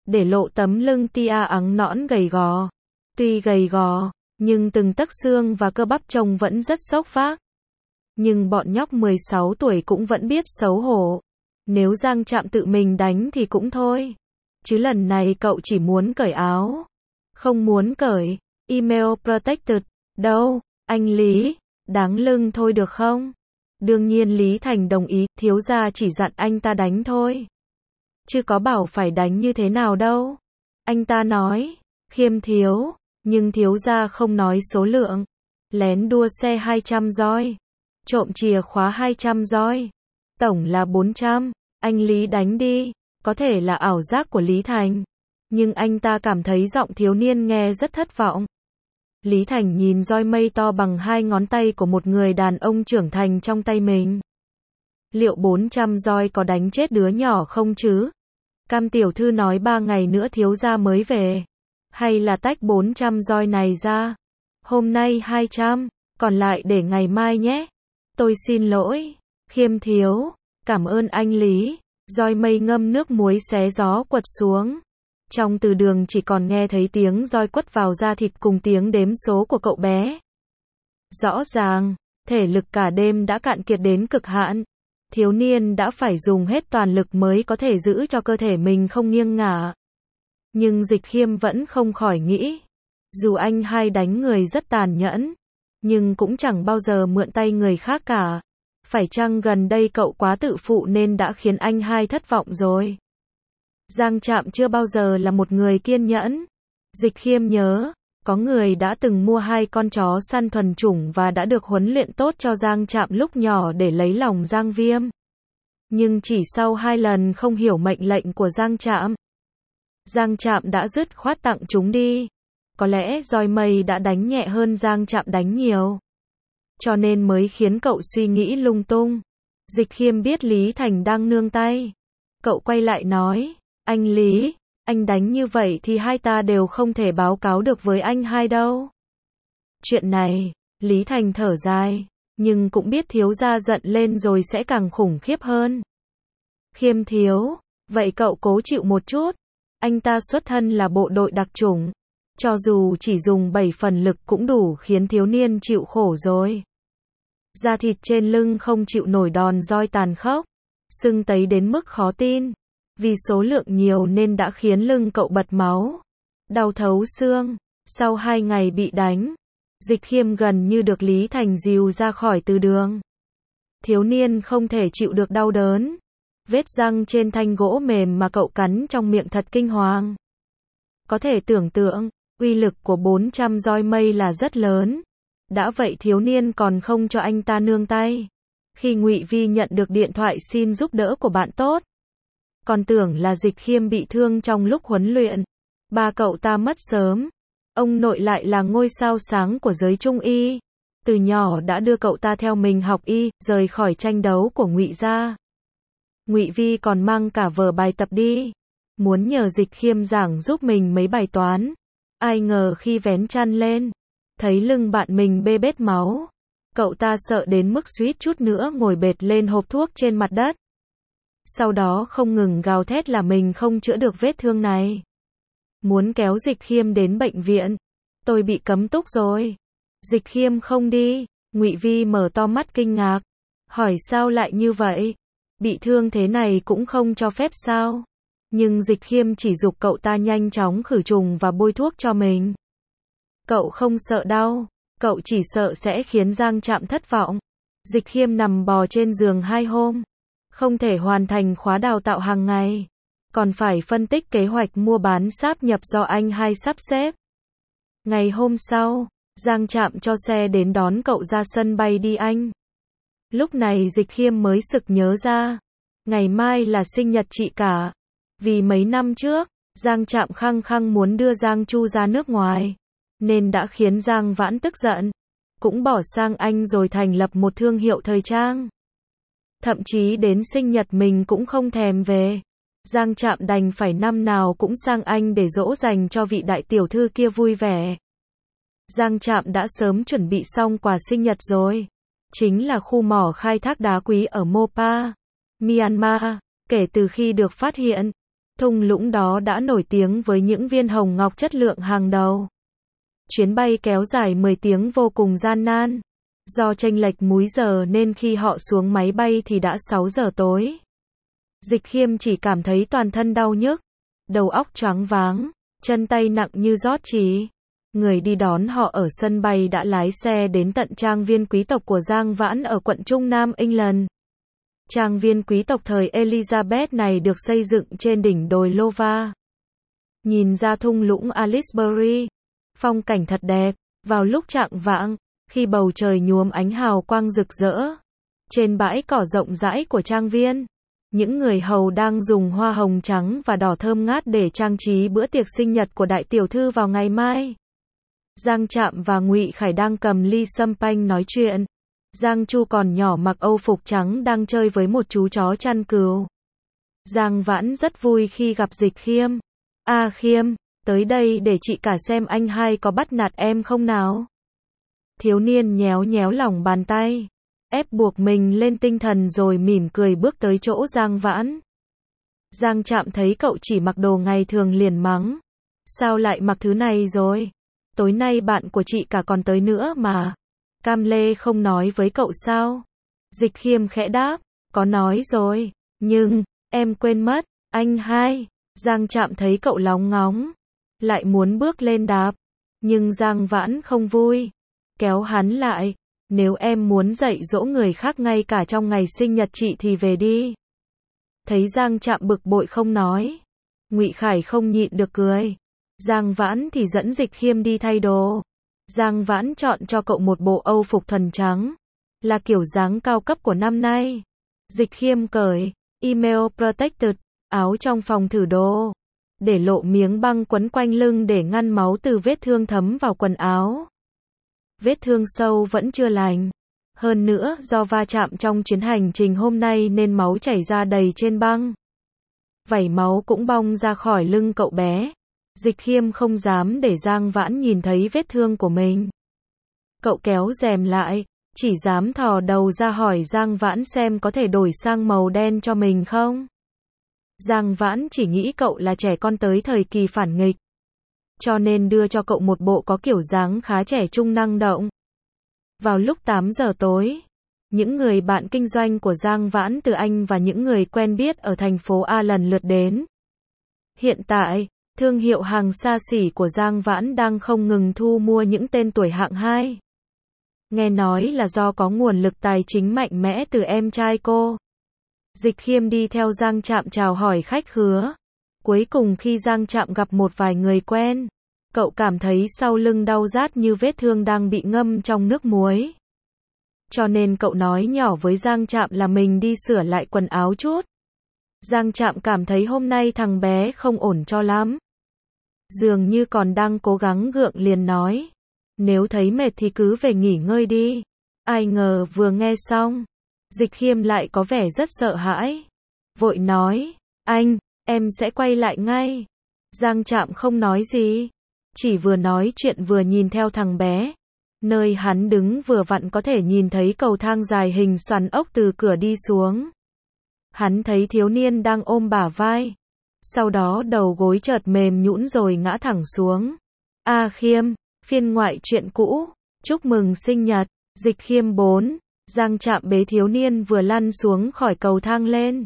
để lộ tấm lưng tia ắng nõn gầy gò. Tuy gầy gò, nhưng từng tấc xương và cơ bắp trông vẫn rất xốc phác. Nhưng bọn nhóc 16 tuổi cũng vẫn biết xấu hổ. Nếu Giang Trạm tự mình đánh thì cũng thôi. Chứ lần này cậu chỉ muốn cởi áo. Không muốn cởi email protected. Đâu, anh Lý, đáng lưng thôi được không? Đương nhiên Lý Thành đồng ý, thiếu gia chỉ dặn anh ta đánh thôi. Chứ có bảo phải đánh như thế nào đâu. Anh ta nói, Khiêm thiếu, nhưng thiếu gia không nói số lượng. Lén đua xe 200 roi. Trộm chìa khóa 200 roi. Tổng là 400. Anh Lý đánh đi. Có thể là ảo giác của Lý Thành. Nhưng anh ta cảm thấy giọng thiếu niên nghe rất thất vọng. Lý Thành nhìn roi mây to bằng 2 ngón tay của một người đàn ông trưởng thành trong tay mình. Liệu 400 roi có đánh chết đứa nhỏ không chứ? Cam tiểu thư nói 3 ngày nữa thiếu gia mới về. Hay là tách 400 roi này ra? Hôm nay 200, còn lại để ngày mai nhé. Tôi xin lỗi, Khiêm thiếu, cảm ơn anh Lý. Roi mây ngâm nước muối xé gió quật xuống. Trong từ đường chỉ còn nghe thấy tiếng roi quất vào da thịt cùng tiếng đếm số của cậu bé. Rõ ràng, thể lực cả đêm đã cạn kiệt đến cực hạn. Thiếu niên đã phải dùng hết toàn lực mới có thể giữ cho cơ thể mình không nghiêng ngả. Nhưng Dịch Khiêm vẫn không khỏi nghĩ. Dù anh hai đánh người rất tàn nhẫn, nhưng cũng chẳng bao giờ mượn tay người khác cả. Phải chăng gần đây cậu quá tự phụ nên đã khiến anh hai thất vọng rồi? Giang Trạm chưa bao giờ là một người kiên nhẫn. Dịch Khiêm nhớ, có người đã từng mua 2 con chó săn thuần chủng và đã được huấn luyện tốt cho Giang Trạm lúc nhỏ để lấy lòng Giang Viêm. Nhưng chỉ sau 2 lần không hiểu mệnh lệnh của Giang Trạm đã dứt khoát tặng chúng đi. Có lẽ roi mây đã đánh nhẹ hơn Giang Trạm đánh nhiều. Cho nên mới khiến cậu suy nghĩ lung tung. Dịch Khiêm biết Lý Thành đang nương tay. Cậu quay lại nói, anh Lý, anh đánh như vậy thì hai ta đều không thể báo cáo được với anh hai đâu. Chuyện này, Lý Thành thở dài, nhưng cũng biết thiếu gia giận lên rồi sẽ càng khủng khiếp hơn. Khiêm thiếu, vậy cậu cố chịu một chút. Anh ta xuất thân là bộ đội đặc chủng. Cho dù chỉ dùng 7 phần lực cũng đủ khiến thiếu niên chịu khổ rồi. Da thịt trên lưng không chịu nổi đòn roi tàn khốc, sưng tấy đến mức khó tin. Vì số lượng nhiều nên đã khiến lưng cậu bật máu, đau thấu xương. Sau 2 ngày bị đánh, Dịch Khiêm gần như được Lý Thành dìu ra khỏi từ đường. Thiếu niên không thể chịu được đau đớn. Vết răng trên thanh gỗ mềm mà cậu cắn trong miệng thật kinh hoàng. Có thể tưởng tượng, uy lực của 400 roi mây là rất lớn. Đã vậy thiếu niên còn không cho anh ta nương tay. Khi Ngụy Vi nhận được điện thoại xin giúp đỡ của bạn tốt, còn tưởng là Dịch Khiêm bị thương trong lúc huấn luyện. Ba cậu ta mất sớm. Ông nội lại là ngôi sao sáng của giới trung y. Từ nhỏ đã đưa cậu ta theo mình học y, rời khỏi tranh đấu của Ngụy gia. Ngụy Vi còn mang cả vở bài tập đi. Muốn nhờ Dịch Khiêm giảng giúp mình mấy bài toán. Ai ngờ khi vén chăn lên, thấy lưng bạn mình bê bết máu. Cậu ta sợ đến mức suýt chút nữa ngồi bệt lên hộp thuốc trên mặt đất. Sau đó không ngừng gào thét là mình không chữa được vết thương này. Muốn kéo Dịch Khiêm đến bệnh viện. Tôi bị cấm túc rồi. Dịch Khiêm không đi. Ngụy Vi mở to mắt kinh ngạc. Hỏi sao lại như vậy? Bị thương thế này cũng không cho phép sao? Nhưng Dịch Khiêm chỉ giục cậu ta nhanh chóng khử trùng và bôi thuốc cho mình. Cậu không sợ đau. Cậu chỉ sợ sẽ khiến Giang Trạm thất vọng. Dịch Khiêm nằm bò trên giường 2 hôm. Không thể hoàn thành khóa đào tạo hàng ngày. Còn phải phân tích kế hoạch mua bán sáp nhập do anh hai sắp xếp. Ngày hôm sau, Giang Trạm cho xe đến đón cậu ra sân bay đi Anh. Lúc này Dịch Khiêm mới sực nhớ ra. Ngày mai là sinh nhật chị cả. Vì mấy năm trước, Giang Trạm khăng khăng muốn đưa Giang Chu ra nước ngoài. Nên đã khiến Giang Vãn tức giận. Cũng bỏ sang Anh rồi thành lập một thương hiệu thời trang. Thậm chí đến sinh nhật mình cũng không thèm về. Giang Trạm đành phải năm nào cũng sang Anh để dỗ dành cho vị đại tiểu thư kia vui vẻ. Giang Trạm đã sớm chuẩn bị xong quà sinh nhật rồi. Chính là khu mỏ khai thác đá quý ở Mopa, Myanmar. Kể từ khi được phát hiện, Thung lũng đó đã nổi tiếng với những viên hồng ngọc chất lượng hàng đầu. Chuyến bay kéo dài 10 tiếng vô cùng gian nan. Do chênh lệch múi giờ nên khi họ xuống máy bay thì đã 6 giờ tối. Dịch Khiêm chỉ cảm thấy toàn thân đau nhức, đầu óc choáng váng, chân tay nặng như rót chỉ. Người đi đón họ ở sân bay đã lái xe đến tận trang viên quý tộc của Giang Vãn ở quận Trung Nam England. Trang viên quý tộc thời Elizabeth này được xây dựng trên đỉnh đồi Lova. Nhìn ra thung lũng Alisbury, phong cảnh thật đẹp. Vào lúc chạng vạng, khi bầu trời nhuốm ánh hào quang rực rỡ, trên bãi cỏ rộng rãi của trang viên, những người hầu đang dùng hoa hồng trắng và đỏ thơm ngát để trang trí bữa tiệc sinh nhật của đại tiểu thư vào ngày mai. Giang Trạm và Ngụy Khải đang cầm ly sâm panh nói chuyện. Giang Chu còn nhỏ mặc âu phục trắng đang chơi với một chú chó chăn cừu. Giang Vãn rất vui khi gặp Dịch Khiêm. "A Khiêm, tới đây để chị cả xem anh hai có bắt nạt em không nào?" Thiếu niên nhéo nhéo lòng bàn tay, ép buộc mình lên tinh thần rồi mỉm cười bước tới chỗ Giang Vãn. Giang Trạm thấy cậu chỉ mặc đồ ngày thường liền mắng. "Sao lại mặc thứ này rồi? Tối nay bạn của chị cả còn tới nữa mà. Cam Lê không nói với cậu sao?" Dịch Khiêm khẽ đáp, "Có nói rồi, nhưng, em quên mất, anh hai." Giang Trạm thấy cậu lóng ngóng, lại muốn bước lên đạp, nhưng Giang Vãn không vui, kéo hắn lại, "Nếu em muốn dạy dỗ người khác ngay cả trong ngày sinh nhật chị thì về đi." Thấy Giang Trạm bực bội không nói, Ngụy Khải không nhịn được cười. Giang Vãn thì dẫn Dịch Khiêm đi thay đồ. Giang Vãn chọn cho cậu một bộ âu phục thuần trắng, là kiểu dáng cao cấp của năm nay. Dịch Khiêm cởi email protected, áo trong phòng thử đồ, để lộ miếng băng quấn quanh lưng để ngăn máu từ vết thương thấm vào quần áo. Vết thương sâu vẫn chưa lành. Hơn nữa, do va chạm trong chuyến hành trình hôm nay nên máu chảy ra đầy trên băng. Vảy máu cũng bong ra khỏi lưng cậu bé. Dịch Khiêm không dám để Giang Vãn nhìn thấy vết thương của mình. Cậu kéo rèm lại, chỉ dám thò đầu ra hỏi Giang Vãn xem có thể đổi sang màu đen cho mình không. Giang Vãn chỉ nghĩ cậu là trẻ con tới thời kỳ phản nghịch, cho nên đưa cho cậu một bộ có kiểu dáng khá trẻ trung năng động. Vào lúc 8 giờ tối, những người bạn kinh doanh của Giang Vãn từ Anh và những người quen biết ở thành phố A lần lượt đến. Hiện tại, thương hiệu hàng xa xỉ của Giang Vãn đang không ngừng thu mua những tên tuổi hạng 2. Nghe nói là do có nguồn lực tài chính mạnh mẽ từ em trai cô. Dịch Khiêm đi theo Giang Trạm chào hỏi khách khứa. Cuối cùng khi Giang Trạm gặp một vài người quen, cậu cảm thấy sau lưng đau rát như vết thương đang bị ngâm trong nước muối. Cho nên cậu nói nhỏ với Giang Trạm là mình đi sửa lại quần áo chút. Giang Trạm cảm thấy hôm nay thằng bé không ổn cho lắm. Dường như còn đang cố gắng gượng liền nói, "Nếu thấy mệt thì cứ về nghỉ ngơi đi." Ai ngờ vừa nghe xong, Dịch Khiêm lại có vẻ rất sợ hãi. Vội nói, "Anh, em sẽ quay lại ngay." Giang Trạm không nói gì, chỉ vừa nói chuyện vừa nhìn theo thằng bé. Nơi hắn đứng vừa vặn có thể nhìn thấy cầu thang dài hình xoắn ốc từ cửa đi xuống. Hắn thấy thiếu niên đang ôm bả vai. Sau đó đầu gối chợt mềm nhũn rồi ngã thẳng xuống. "A Khiêm, phiên ngoại truyện cũ, chúc mừng sinh nhật." Dịch Khiêm 4. Giang Trạm bế thiếu niên vừa lăn xuống khỏi cầu thang lên.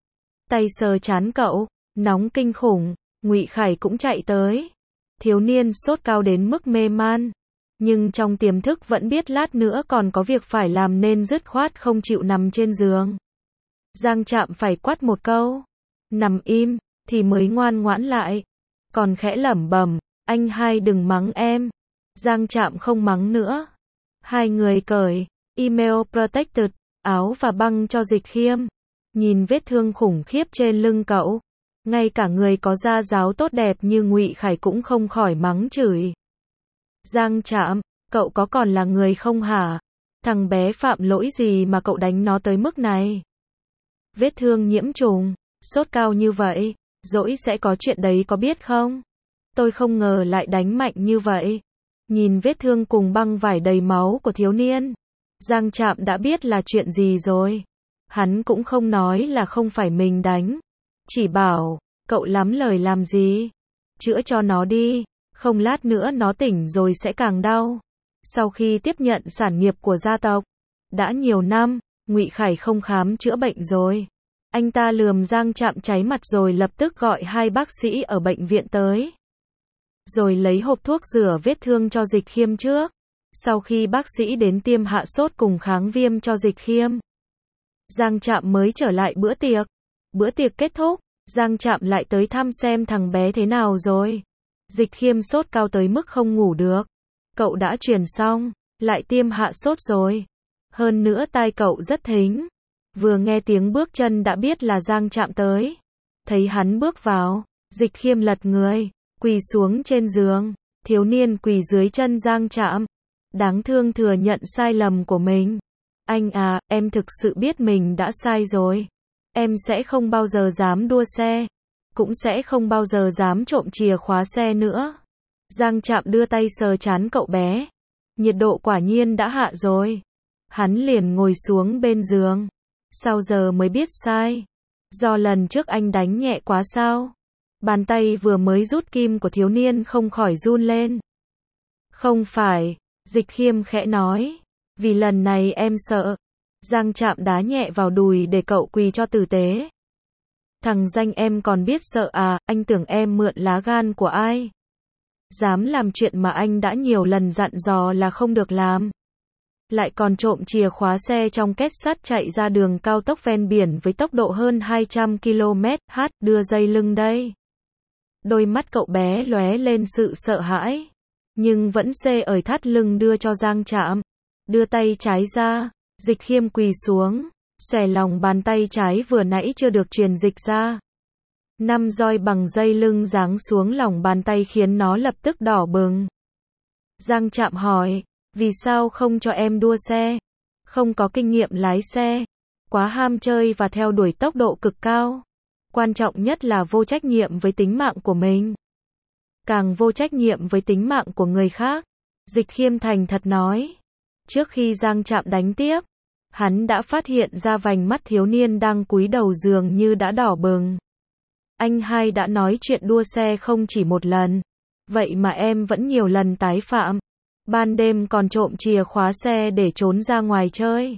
Tay sờ trán cậu, nóng kinh khủng. Ngụy Khải cũng chạy tới. Thiếu niên sốt cao đến mức mê man, nhưng trong tiềm thức vẫn biết lát nữa còn có việc phải làm nên dứt khoát không chịu nằm trên giường. Giang Trạm phải quát một câu, "Nằm im", thì mới ngoan ngoãn lại. Còn khẽ lẩm bẩm, "Anh hai đừng mắng em." Giang Trạm không mắng nữa. Hai người cởi email protected, áo và băng cho Dịch Khiêm. Nhìn vết thương khủng khiếp trên lưng cậu, ngay cả người có da dáo tốt đẹp như Ngụy Khải cũng không khỏi mắng chửi. "Giang Trạm, cậu có còn là người không hả? Thằng bé phạm lỗi gì mà cậu đánh nó tới mức này? Vết thương nhiễm trùng, sốt cao như vậy, dỗi sẽ có chuyện đấy có biết không? Tôi không ngờ lại đánh mạnh như vậy." Nhìn vết thương cùng băng vải đầy máu của thiếu niên, Giang Trạm đã biết là chuyện gì rồi. Hắn cũng không nói là không phải mình đánh, chỉ bảo, Cậu lắm lời làm gì? Chữa cho nó đi, không lát nữa nó tỉnh rồi sẽ càng đau. Sau khi tiếp nhận sản nghiệp của gia tộc, đã nhiều năm, Ngụy Khải không khám chữa bệnh rồi. Anh ta lườm Giang Trạm cháy mặt rồi lập tức gọi 2 bác sĩ ở bệnh viện tới. Rồi lấy hộp thuốc rửa vết thương cho Dịch Khiêm trước. Sau khi bác sĩ đến tiêm hạ sốt cùng kháng viêm cho Dịch Khiêm, Giang Trạm mới trở lại bữa tiệc. Bữa tiệc kết thúc, Giang Trạm lại tới thăm xem thằng bé thế nào rồi. Dịch Khiêm sốt cao tới mức không ngủ được. Cậu đã truyền xong, lại tiêm hạ sốt rồi. Hơn nữa tai cậu rất thính. Vừa nghe tiếng bước chân đã biết là Giang Trạm tới. Thấy hắn bước vào, Dịch Khiêm lật người, quỳ xuống trên giường. Thiếu niên quỳ dưới chân Giang Trạm. Đáng thương thừa nhận sai lầm của mình. Anh à, em thực sự biết mình đã sai rồi. Em sẽ không bao giờ dám đua xe. Cũng sẽ không bao giờ dám trộm chìa khóa xe nữa. Giang Trạm đưa tay sờ trán cậu bé. Nhiệt độ quả nhiên đã hạ rồi. Hắn liền ngồi xuống bên giường. Sao giờ mới biết sai? Do lần trước anh đánh nhẹ quá sao? Bàn tay vừa mới rút kim của thiếu niên không khỏi run lên. Không phải, Dịch Khiêm khẽ nói. Vì lần này em sợ. Giang Trạm đá nhẹ vào đùi để cậu quỳ cho tử tế. Thằng danh em còn biết sợ à, anh tưởng em mượn lá gan của ai? Dám làm chuyện mà anh đã nhiều lần dặn dò là không được làm. Lại còn trộm chìa khóa xe trong két sắt chạy ra đường cao tốc ven biển với tốc độ hơn 200 km/h, đưa dây lưng đây. Đôi mắt cậu bé lóe lên sự sợ hãi, nhưng vẫn xê ởi thắt lưng đưa cho Giang Trạm. Đưa tay trái ra, Dịch Khiêm quỳ xuống, xòe lòng bàn tay trái vừa nãy chưa được truyền dịch ra. 5 roi bằng dây lưng giáng xuống lòng bàn tay khiến nó lập tức đỏ bừng. Giang Trạm hỏi, vì sao không cho em đua xe? Không có kinh nghiệm lái xe, quá ham chơi và theo đuổi tốc độ cực cao. Quan trọng nhất là vô trách nhiệm với tính mạng của mình. Càng vô trách nhiệm với tính mạng của người khác. Dịch Khiêm thành thật nói. Trước khi Giang Trạm đánh tiếp, hắn đã phát hiện ra vành mắt thiếu niên đang cúi đầu dường như đã đỏ bừng. Anh hai đã nói chuyện đua xe không chỉ một lần. Vậy mà em vẫn nhiều lần tái phạm. Ban đêm còn trộm chìa khóa xe để trốn ra ngoài chơi.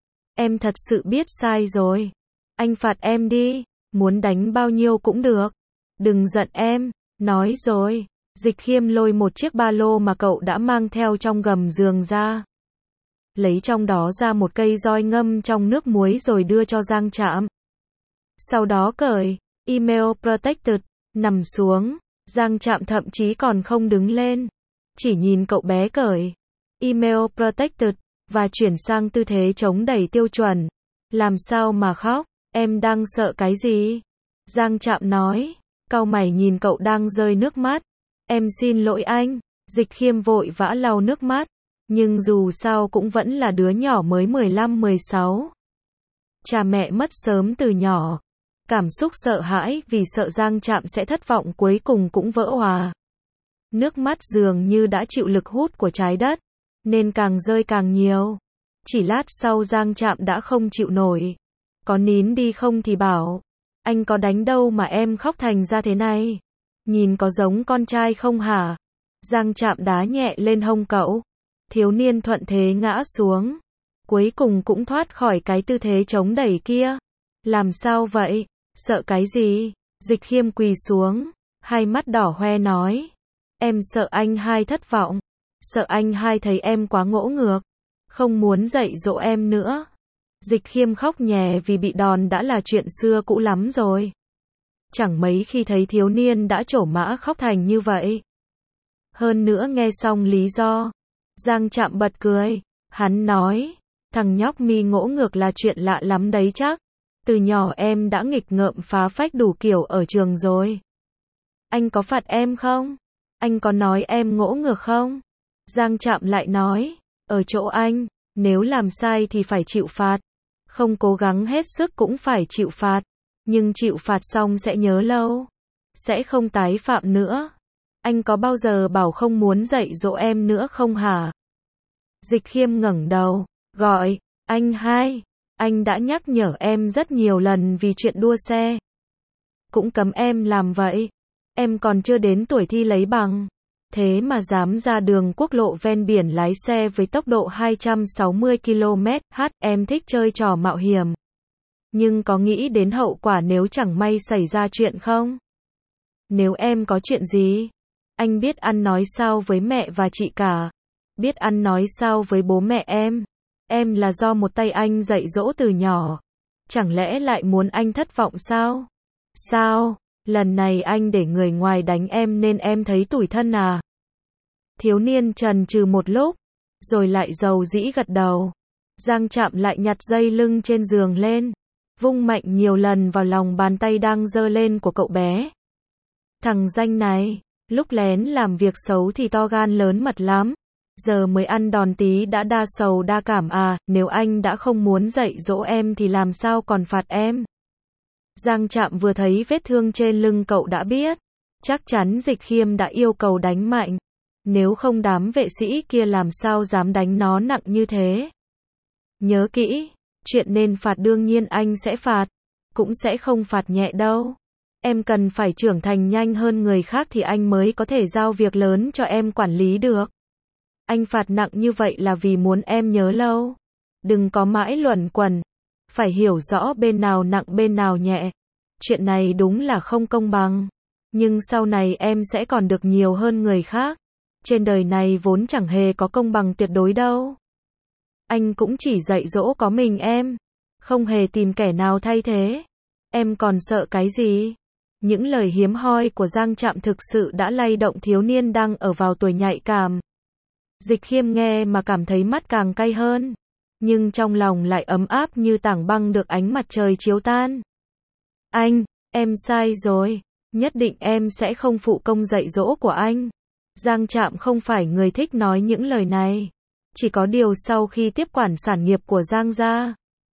Em thật sự biết sai rồi. Anh phạt em đi. Muốn đánh bao nhiêu cũng được. Đừng giận em. Nói rồi. Dịch Khiêm lôi một chiếc ba lô mà cậu đã mang theo trong gầm giường ra. Lấy trong đó ra một cây roi ngâm trong nước muối rồi đưa cho Giang Trạm. Sau đó cởi Email Protected, nằm xuống. Giang Trạm thậm chí còn không đứng lên. Chỉ nhìn cậu bé cởi Email Protected và chuyển sang tư thế chống đẩy tiêu chuẩn. Làm sao mà khóc? Em đang sợ cái gì? Giang Trạm nói. Cau mày nhìn cậu đang rơi nước mắt. Em xin lỗi anh. Dịch Khiêm vội vã lau nước mắt. Nhưng dù sao cũng vẫn là đứa nhỏ mới 15-16. Cha mẹ mất sớm từ nhỏ. Cảm xúc sợ hãi vì sợ Giang Trạm sẽ thất vọng cuối cùng cũng vỡ òa. Nước mắt dường như đã chịu lực hút của trái đất, nên càng rơi càng nhiều. Chỉ lát sau Giang Trạm đã không chịu nổi. Có nín đi không thì bảo. Anh có đánh đâu mà em khóc thành ra thế này. Nhìn có giống con trai không hả? Giang Trạm đá nhẹ lên hông cậu. Thiếu niên thuận thế ngã xuống. Cuối cùng cũng thoát khỏi cái tư thế chống đẩy kia. Làm sao vậy? Sợ cái gì? Dịch Khiêm quỳ xuống. Hai mắt đỏ hoe nói. Em sợ anh hai thất vọng. Sợ anh hai thấy em quá ngỗ ngược. Không muốn dạy dỗ em nữa. Dịch Khiêm khóc nhè vì bị đòn đã là chuyện xưa cũ lắm rồi. Chẳng mấy khi thấy thiếu niên đã trổ mã khóc thành như vậy. Hơn nữa nghe xong lý do, Giang Trạm bật cười. Hắn nói, thằng nhóc mi ngỗ ngược là chuyện lạ lắm đấy chắc. Từ nhỏ em đã nghịch ngợm phá phách đủ kiểu ở trường rồi. Anh có phạt em không? Anh có nói em ngỗ ngược không? Giang Trạm lại nói, ở chỗ anh, nếu làm sai thì phải chịu phạt. Không cố gắng hết sức cũng phải chịu phạt. Nhưng chịu phạt xong sẽ nhớ lâu. Sẽ không tái phạm nữa. Anh có bao giờ bảo không muốn dạy dỗ em nữa không hả? Dịch Khiêm ngẩng đầu, gọi, anh hai. Anh đã nhắc nhở em rất nhiều lần vì chuyện đua xe. cũng cấm em làm vậy. Em còn chưa đến tuổi thi lấy bằng. Thế mà dám ra đường quốc lộ ven biển lái xe với tốc độ 260 km/h, em thích chơi trò mạo hiểm. Nhưng có nghĩ đến hậu quả nếu chẳng may xảy ra chuyện không? Nếu em có chuyện gì, anh biết ăn nói sao với mẹ và chị cả, biết ăn nói sao với bố mẹ em. Em là do một tay anh dạy dỗ từ nhỏ. Chẳng lẽ lại muốn anh thất vọng sao? Sao? Lần này anh để người ngoài đánh em nên em thấy tủi thân à? Thiếu niên chần chừ một lúc, rồi lại dầu dĩ gật đầu. Giang Trạm lại nhặt dây lưng trên giường lên, vung mạnh nhiều lần vào lòng bàn tay đang giơ lên của cậu bé. Thằng danh này, lúc lén làm việc xấu thì to gan lớn mật lắm. Giờ mới ăn đòn tí đã đa sầu đa cảm à, nếu anh đã không muốn dạy dỗ em thì làm sao còn phạt em. Giang Trạm vừa thấy vết thương trên lưng cậu đã biết, chắc chắn Dịch Khiêm đã yêu cầu đánh mạnh. Nếu không đám vệ sĩ kia làm sao dám đánh nó nặng như thế. Nhớ kỹ, chuyện nên phạt đương nhiên anh sẽ phạt, cũng sẽ không phạt nhẹ đâu. Em cần phải trưởng thành nhanh hơn người khác thì anh mới có thể giao việc lớn cho em quản lý được. Anh phạt nặng như vậy là vì muốn em nhớ lâu. Đừng có mãi luẩn quẩn, phải hiểu rõ bên nào nặng bên nào nhẹ. Chuyện này đúng là không công bằng, nhưng sau này em sẽ còn được nhiều hơn người khác. Trên đời này vốn chẳng hề có công bằng tuyệt đối đâu. Anh cũng chỉ dạy dỗ có mình em, không hề tìm kẻ nào thay thế. Em còn sợ cái gì? Những lời hiếm hoi của Giang Trạm thực sự đã lay động thiếu niên đang ở vào tuổi nhạy cảm. Dịch Khiêm nghe mà cảm thấy mắt càng cay hơn, nhưng trong lòng lại ấm áp như tảng băng được ánh mặt trời chiếu tan. Anh, em sai rồi, nhất định em sẽ không phụ công dạy dỗ của anh. Giang Trạm không phải người thích nói những lời này, chỉ có điều sau khi tiếp quản sản nghiệp của Giang gia,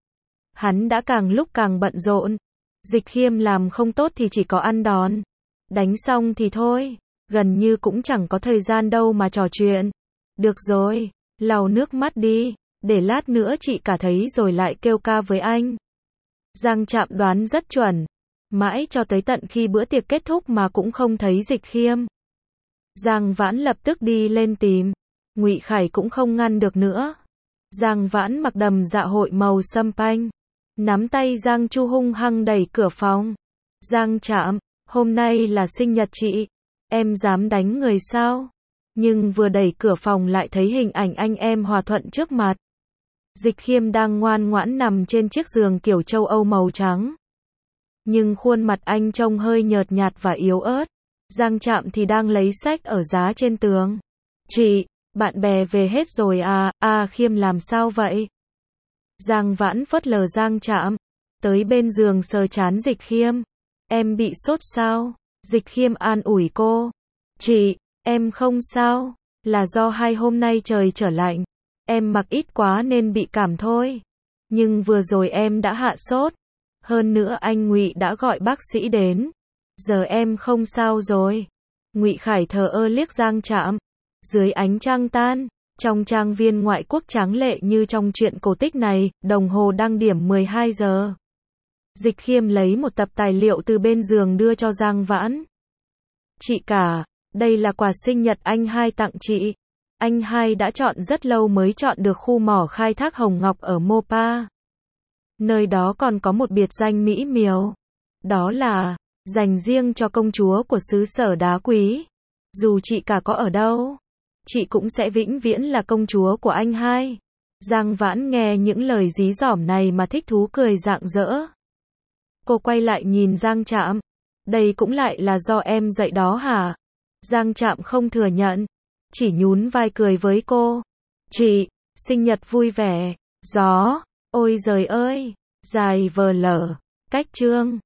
hắn đã càng lúc càng bận rộn. Dịch Khiêm làm không tốt thì chỉ có ăn đòn, đánh xong thì thôi, gần như cũng chẳng có thời gian đâu mà trò chuyện. Được rồi, lau nước mắt đi, để lát nữa chị cả thấy rồi lại kêu ca với anh. Giang Trạm đoán rất chuẩn, mãi cho tới tận khi bữa tiệc kết thúc mà cũng không thấy Dịch Khiêm. Giang Vãn lập tức đi lên tìm, Ngụy Khải cũng không ngăn được nữa. Giang Vãn mặc đầm dạ hội màu sâm panh, nắm tay Giang Chu hung hăng đẩy cửa phòng. Giang Trạm, hôm nay là sinh nhật chị, em dám đánh người sao? Nhưng vừa đẩy cửa phòng lại thấy hình ảnh anh em Hòa Thuận trước mặt. Dịch Khiêm đang ngoan ngoãn nằm trên chiếc giường kiểu châu Âu màu trắng, nhưng khuôn mặt anh trông hơi nhợt nhạt và yếu ớt. Giang Trạm thì đang lấy sách ở giá trên tường. Chị, bạn bè về hết rồi à, Khiêm làm sao vậy? Giang Vãn phớt lờ Giang Trạm, tới bên giường sờ trán Dịch Khiêm. Em bị sốt sao? Dịch Khiêm an ủi cô. Chị, em không sao, là do 2 hôm nay trời trở lạnh, em mặc ít quá nên bị cảm thôi. Nhưng vừa rồi em đã hạ sốt, hơn nữa anh Ngụy đã gọi bác sĩ đến. Giờ em không sao rồi. Ngụy Khải thờ ơ liếc Giang Trạm. Dưới ánh trăng tan, trong trang viên ngoại quốc tráng lệ như trong truyện cổ tích này, đồng hồ đang điểm 12 giờ. Dịch Khiêm lấy một tập tài liệu từ bên giường đưa cho Giang Vãn. Chị cả, đây là quà sinh nhật anh hai tặng chị. Anh hai đã chọn rất lâu mới chọn được khu mỏ khai thác hồng ngọc ở Mopa. Nơi đó còn có một biệt danh mỹ miều. Đó là dành riêng cho công chúa của xứ sở đá quý. Dù chị cả có ở đâu, chị cũng sẽ vĩnh viễn là công chúa của anh hai. Giang Vãn nghe những lời dí dỏm này mà thích thú cười rạng rỡ. Cô quay lại nhìn Giang Trạm. Đây cũng lại là do em dạy đó hả? Giang Trạm không thừa nhận, chỉ nhún vai cười với cô. Chị, sinh nhật vui vẻ. Gió, ôi giời ơi, dài vờ lở, cách chương.